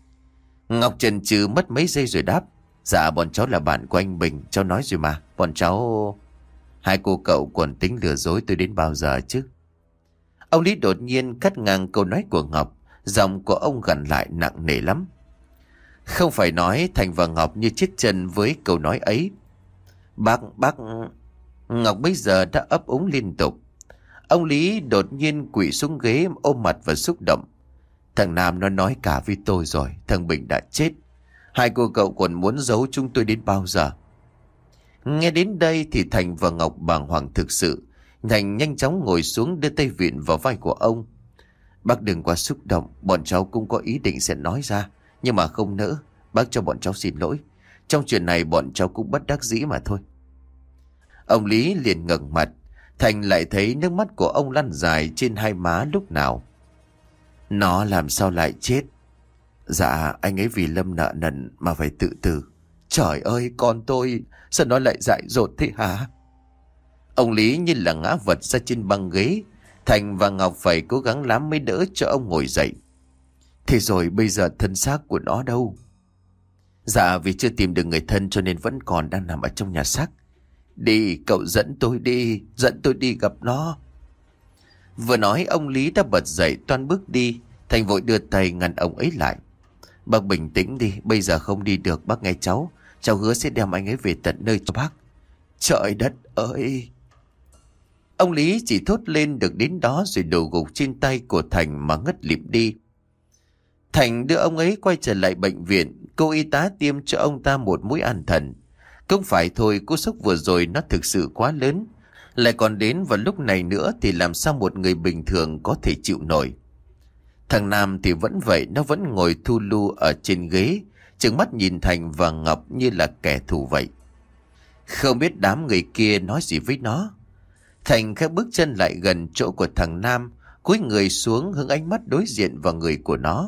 Ngọc chần chừ mất mấy giây rồi đáp. Dạ bọn cháu là bạn của anh Bình. Cháu nói rồi mà, bọn cháu... Hai cô cậu còn tính lừa dối tôi đến bao giờ chứ? Ông Lý đột nhiên cắt ngang câu nói của Ngọc. Giọng của ông gằn lại nặng nề lắm. Không phải nói Thành và Ngọc như chết chân với câu nói ấy. Bác, bác... Ngọc bây giờ đã ấp úng liên tục. Ông Lý đột nhiên quỵ xuống ghế, ôm mặt và xúc động. Thằng Nam nó nói cả với tôi rồi. Thằng Bình đã chết. Hai cô cậu còn muốn giấu chúng tôi đến bao giờ? Nghe đến đây thì Thành và Ngọc bàng hoàng thực sự. Thành nhanh chóng ngồi xuống, đưa tay vịn vào vai của ông. Bác đừng quá xúc động. Bọn cháu cũng có ý định sẽ nói ra, nhưng mà không nỡ. Bác cho bọn cháu xin lỗi. Trong chuyện này bọn cháu cũng bất đắc dĩ mà thôi. Ông Lý liền ngẩng mặt. Thành lại thấy nước mắt của ông lăn dài trên hai má lúc nào. Nó làm sao lại chết? Dạ anh ấy vì Lâm nợ nần mà phải tự tử. Trời ơi con tôi, sao nó lại dại dột thế hả? Ông Lý như là ngã vật ra trên băng ghế. Thành và Ngọc phải cố gắng lắm mới đỡ cho ông ngồi dậy. Thế rồi bây giờ thân xác của nó đâu? Dạ vì chưa tìm được người thân cho nên vẫn còn đang nằm ở trong nhà xác. Đi, cậu dẫn tôi đi, dẫn tôi đi gặp nó. Vừa nói ông Lý đã bật dậy toan bước đi. Thành vội đưa tay ngăn ông ấy lại. Bác bình tĩnh đi, bây giờ không đi được bác nghe cháu. Cháu hứa sẽ đem anh ấy về tận nơi cho bác. Trời đất ơi! Ông Lý chỉ thốt lên được đến đó rồi đổ gục trên tay của Thành mà ngất lịm đi. Thành đưa ông ấy quay trở lại bệnh viện. Cô y tá tiêm cho ông ta một mũi an thần. Không phải thôi, cú sốc vừa rồi nó thực sự quá lớn. Lại còn đến vào lúc này nữa thì làm sao một người bình thường có thể chịu nổi. Thằng Nam thì vẫn vậy, nó vẫn ngồi thu lu ở trên ghế, trừng mắt nhìn Thành và Ngọc như là kẻ thù vậy. Không biết đám người kia nói gì với nó. Thành khẽ bước chân lại gần chỗ của thằng Nam, cúi người xuống hướng ánh mắt đối diện vào người của nó.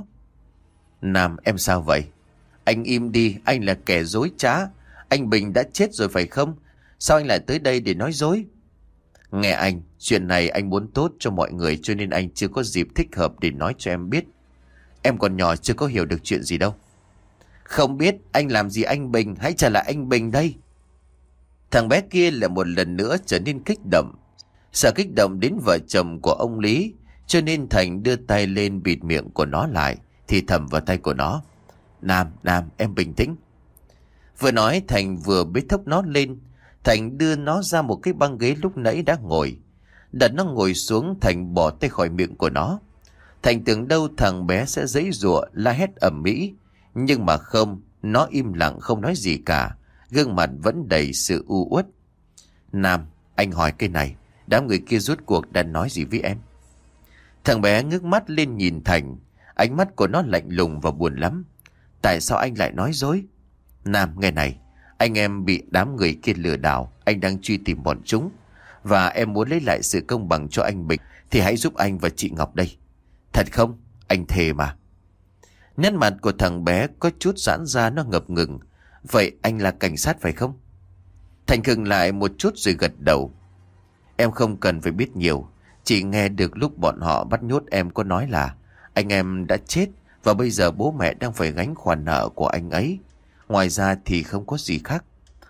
Nam, em sao vậy? Anh im đi, anh là kẻ dối trá. Anh Bình đã chết rồi phải không? Sao anh lại tới đây để nói dối? Nghe anh, chuyện này anh muốn tốt cho mọi người cho nên anh chưa có dịp thích hợp để nói cho em biết. Em còn nhỏ chưa có hiểu được chuyện gì đâu. Không biết anh làm gì anh Bình, hãy trả lại anh Bình đây. Thằng bé kia lại một lần nữa trở nên kích động. Sợ kích động đến vợ chồng của ông Lý, cho nên Thành đưa tay lên bịt miệng của nó lại, thì thầm vào tay của nó. Nam, Nam, em bình tĩnh. Vừa nói Thành vừa bế thốc nó lên. Thành đưa nó ra một cái băng ghế lúc nãy đã ngồi. Đặt nó ngồi xuống, Thành bỏ tay khỏi miệng của nó. Thành tưởng đâu thằng bé sẽ giãy giụa la hét ầm ĩ, nhưng mà không, nó im lặng không nói gì cả, gương mặt vẫn đầy sự u uất. Nam, anh hỏi cái này, đám người kia rốt cuộc đã nói gì với em? Thằng bé ngước mắt lên nhìn Thành, ánh mắt của nó lạnh lùng và buồn lắm. Tại sao anh lại nói dối? Nam, nghe này, anh em bị đám người kia lừa đảo, anh đang truy tìm bọn chúng. Và em muốn lấy lại sự công bằng cho anh Bình, thì hãy giúp anh và chị Ngọc đây. Thật không? Anh thề mà. Nét mặt của thằng bé có chút giãn ra, nó ngập ngừng. Vậy anh là cảnh sát phải không? Thành khựng lại một chút rồi gật đầu. Em không cần phải biết nhiều. Chỉ nghe được lúc bọn họ bắt nhốt em có nói là anh em đã chết và bây giờ bố mẹ đang phải gánh khoản nợ của anh ấy. Ngoài ra thì không có gì khác.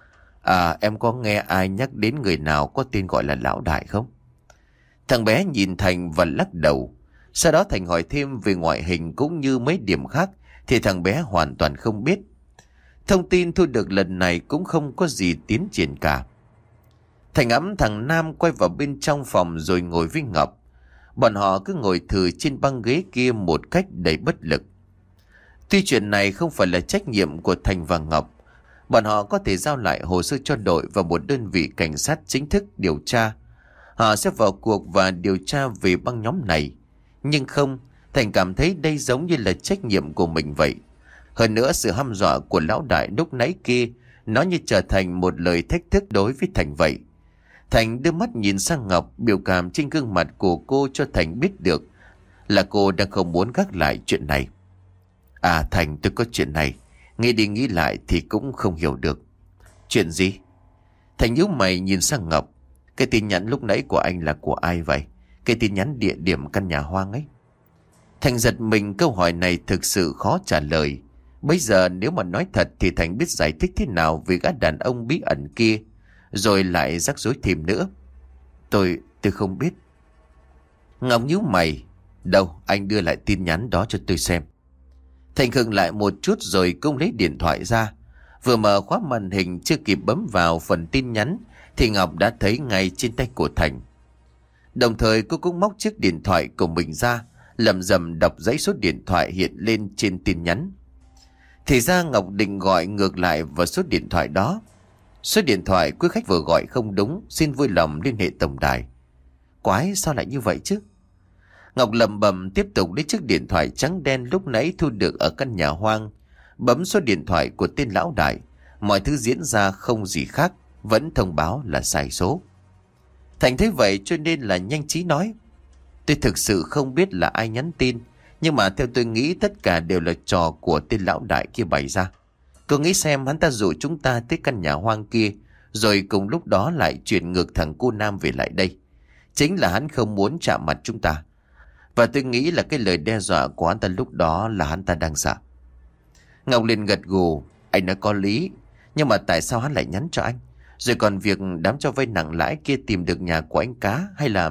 À, em có nghe ai nhắc đến người nào có tên gọi là Lão Đại không? Thằng bé nhìn Thành và lắc đầu. Sau đó Thành hỏi thêm về ngoại hình cũng như mấy điểm khác thì thằng bé hoàn toàn không biết. Thông tin thu được lần này cũng không có gì tiến triển cả. Thành ẵm thằng Nam quay vào bên trong phòng rồi ngồi với Ngọc. Bọn họ cứ ngồi thừ trên băng ghế kia một cách đầy bất lực. Tuy chuyện này không phải là trách nhiệm của Thành và Ngọc, bọn họ có thể giao lại hồ sơ cho đội và một đơn vị cảnh sát chính thức điều tra. Họ sẽ vào cuộc và điều tra về băng nhóm này. Nhưng không, Thành cảm thấy đây giống như là trách nhiệm của mình vậy. Hơn nữa sự hăm dọa của Lão Đại lúc nãy kia, nó như trở thành một lời thách thức đối với Thành vậy. Thành đưa mắt nhìn sang Ngọc, biểu cảm trên gương mặt của cô cho Thành biết được là cô đang không muốn gác lại chuyện này. À Thành, tôi có chuyện này, nghĩ đi nghĩ lại thì cũng không hiểu được. Chuyện gì? Thành nhíu mày nhìn sang Ngọc. Cái tin nhắn lúc nãy của anh là của ai vậy? Cái tin nhắn địa điểm căn nhà hoang ấy. Thành giật mình, câu hỏi này thực sự khó trả lời. Bây giờ nếu mà nói thật thì Thành biết giải thích thế nào về gã đàn ông bí ẩn kia, rồi lại rắc rối thêm nữa. Tôi, tôi không biết. Ngọc nhíu mày. Đâu, anh đưa lại tin nhắn đó cho tôi xem. Thành khựng lại một chút rồi cũng lấy điện thoại ra. Vừa mở khóa màn hình chưa kịp bấm vào phần tin nhắn thì Ngọc đã thấy ngay trên tay của Thành. Đồng thời cô cũng móc chiếc điện thoại của mình ra, lẩm rẩm đọc dãy số điện thoại hiện lên trên tin nhắn. Thì ra Ngọc định gọi ngược lại vào số điện thoại đó. Số điện thoại quý khách vừa gọi không đúng, xin vui lòng liên hệ tổng đài. Quái, sao lại như vậy chứ? Ngọc lẩm bẩm tiếp tục lấy chiếc điện thoại trắng đen lúc nãy thu được ở căn nhà hoang, bấm số điện thoại của tên lão đại. Mọi thứ diễn ra không gì khác, vẫn thông báo là sai số. Thành thấy vậy cho nên là nhanh trí nói: Tôi thực sự không biết là ai nhắn tin, nhưng mà theo tôi nghĩ tất cả đều là trò của tên lão đại kia bày ra. Cô nghĩ xem, hắn ta dụ chúng ta tới căn nhà hoang kia, rồi cùng lúc đó lại chuyển ngược thằng cô Nam về lại đây. Chính là hắn không muốn chạm mặt chúng ta. Và tôi nghĩ là cái lời đe dọa của hắn ta lúc đó là hắn ta đang sợ. Ngọc liền gật gù. Anh nói có lý, nhưng mà tại sao hắn lại nhắn cho anh? Rồi còn việc đám cho vay nặng lãi kia tìm được nhà của anh Cá hay là...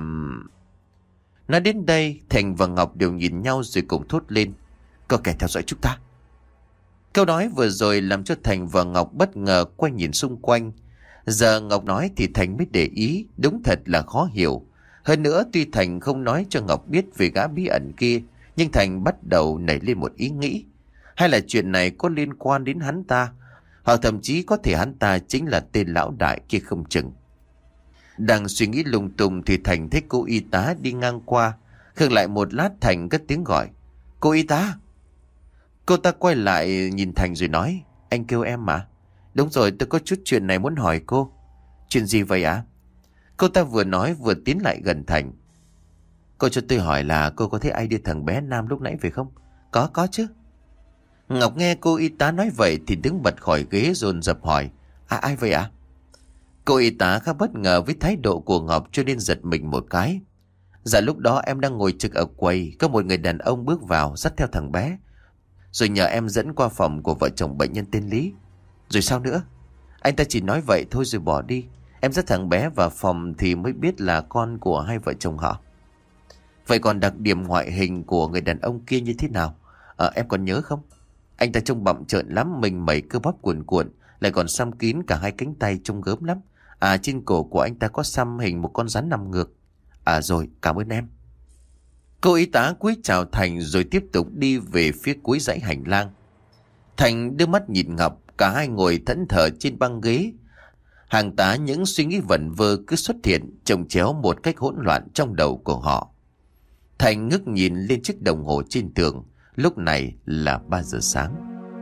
Nói đến đây, Thành và Ngọc đều nhìn nhau rồi cùng thốt lên: Có kẻ theo dõi chúng ta. Câu nói vừa rồi làm cho Thành và Ngọc bất ngờ quay nhìn xung quanh. Giờ Ngọc nói thì Thành mới để ý, đúng thật là khó hiểu. Hơn nữa, tuy Thành không nói cho Ngọc biết về gã bí ẩn kia, nhưng Thành bắt đầu nảy lên một ý nghĩ. Hay là chuyện này có liên quan đến hắn ta, hoặc thậm chí có thể hắn ta chính là tên lão đại kia không chừng. Đang suy nghĩ lung tung thì Thành thấy cô y tá đi ngang qua. Khựng lại một lát, Thành cất tiếng gọi: Cô y tá. Cô ta quay lại nhìn Thành rồi nói: Anh kêu em mà. Đúng rồi, tôi có chút chuyện này muốn hỏi cô. Chuyện gì vậy ạ? Cô ta vừa nói vừa tiến lại gần Thành. Cô cho tôi hỏi là cô có thấy ai đưa thằng bé Nam lúc nãy phải không? Có, có chứ. Ngọc nghe cô y tá nói vậy thì đứng bật khỏi ghế dồn dập hỏi: À, ai vậy ạ? Cô y tá khá bất ngờ với thái độ của Ngọc cho nên giật mình một cái. Dạ lúc đó em đang ngồi trực ở quầy, có một người đàn ông bước vào dắt theo thằng bé, rồi nhờ em dẫn qua phòng của vợ chồng bệnh nhân tên Lý. Rồi sao nữa? Anh ta chỉ nói vậy thôi rồi bỏ đi. Em dắt thằng bé vào phòng thì mới biết là con của hai vợ chồng họ. Vậy còn đặc điểm ngoại hình của người đàn ông kia như thế nào? À, em còn nhớ không? Anh ta trông bặm trợn lắm, mình mẩy cơ bắp cuồn cuộn, lại còn xăm kín cả hai cánh tay trông gớm lắm. À, trên cổ của anh ta có xăm hình một con rắn nằm ngược. À rồi, cảm ơn em. Cô y tá cúi chào Thành rồi tiếp tục đi về phía cuối dãy hành lang. Thành đưa mắt nhìn Ngọc, cả hai ngồi thẫn thờ trên băng ghế. Hàng tá những suy nghĩ vẩn vơ cứ xuất hiện chồng chéo một cách hỗn loạn trong đầu của họ. Thành ngước nhìn lên chiếc đồng hồ trên tường. Lúc này là ba giờ sáng.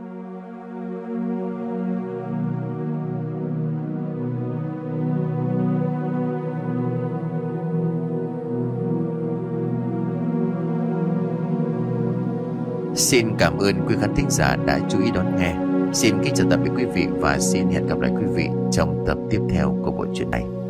Xin cảm ơn quý khán thính giả đã chú ý đón nghe. Xin kính chào tạm biệt quý vị và xin hẹn gặp lại quý vị trong tập tiếp theo của bộ truyện này.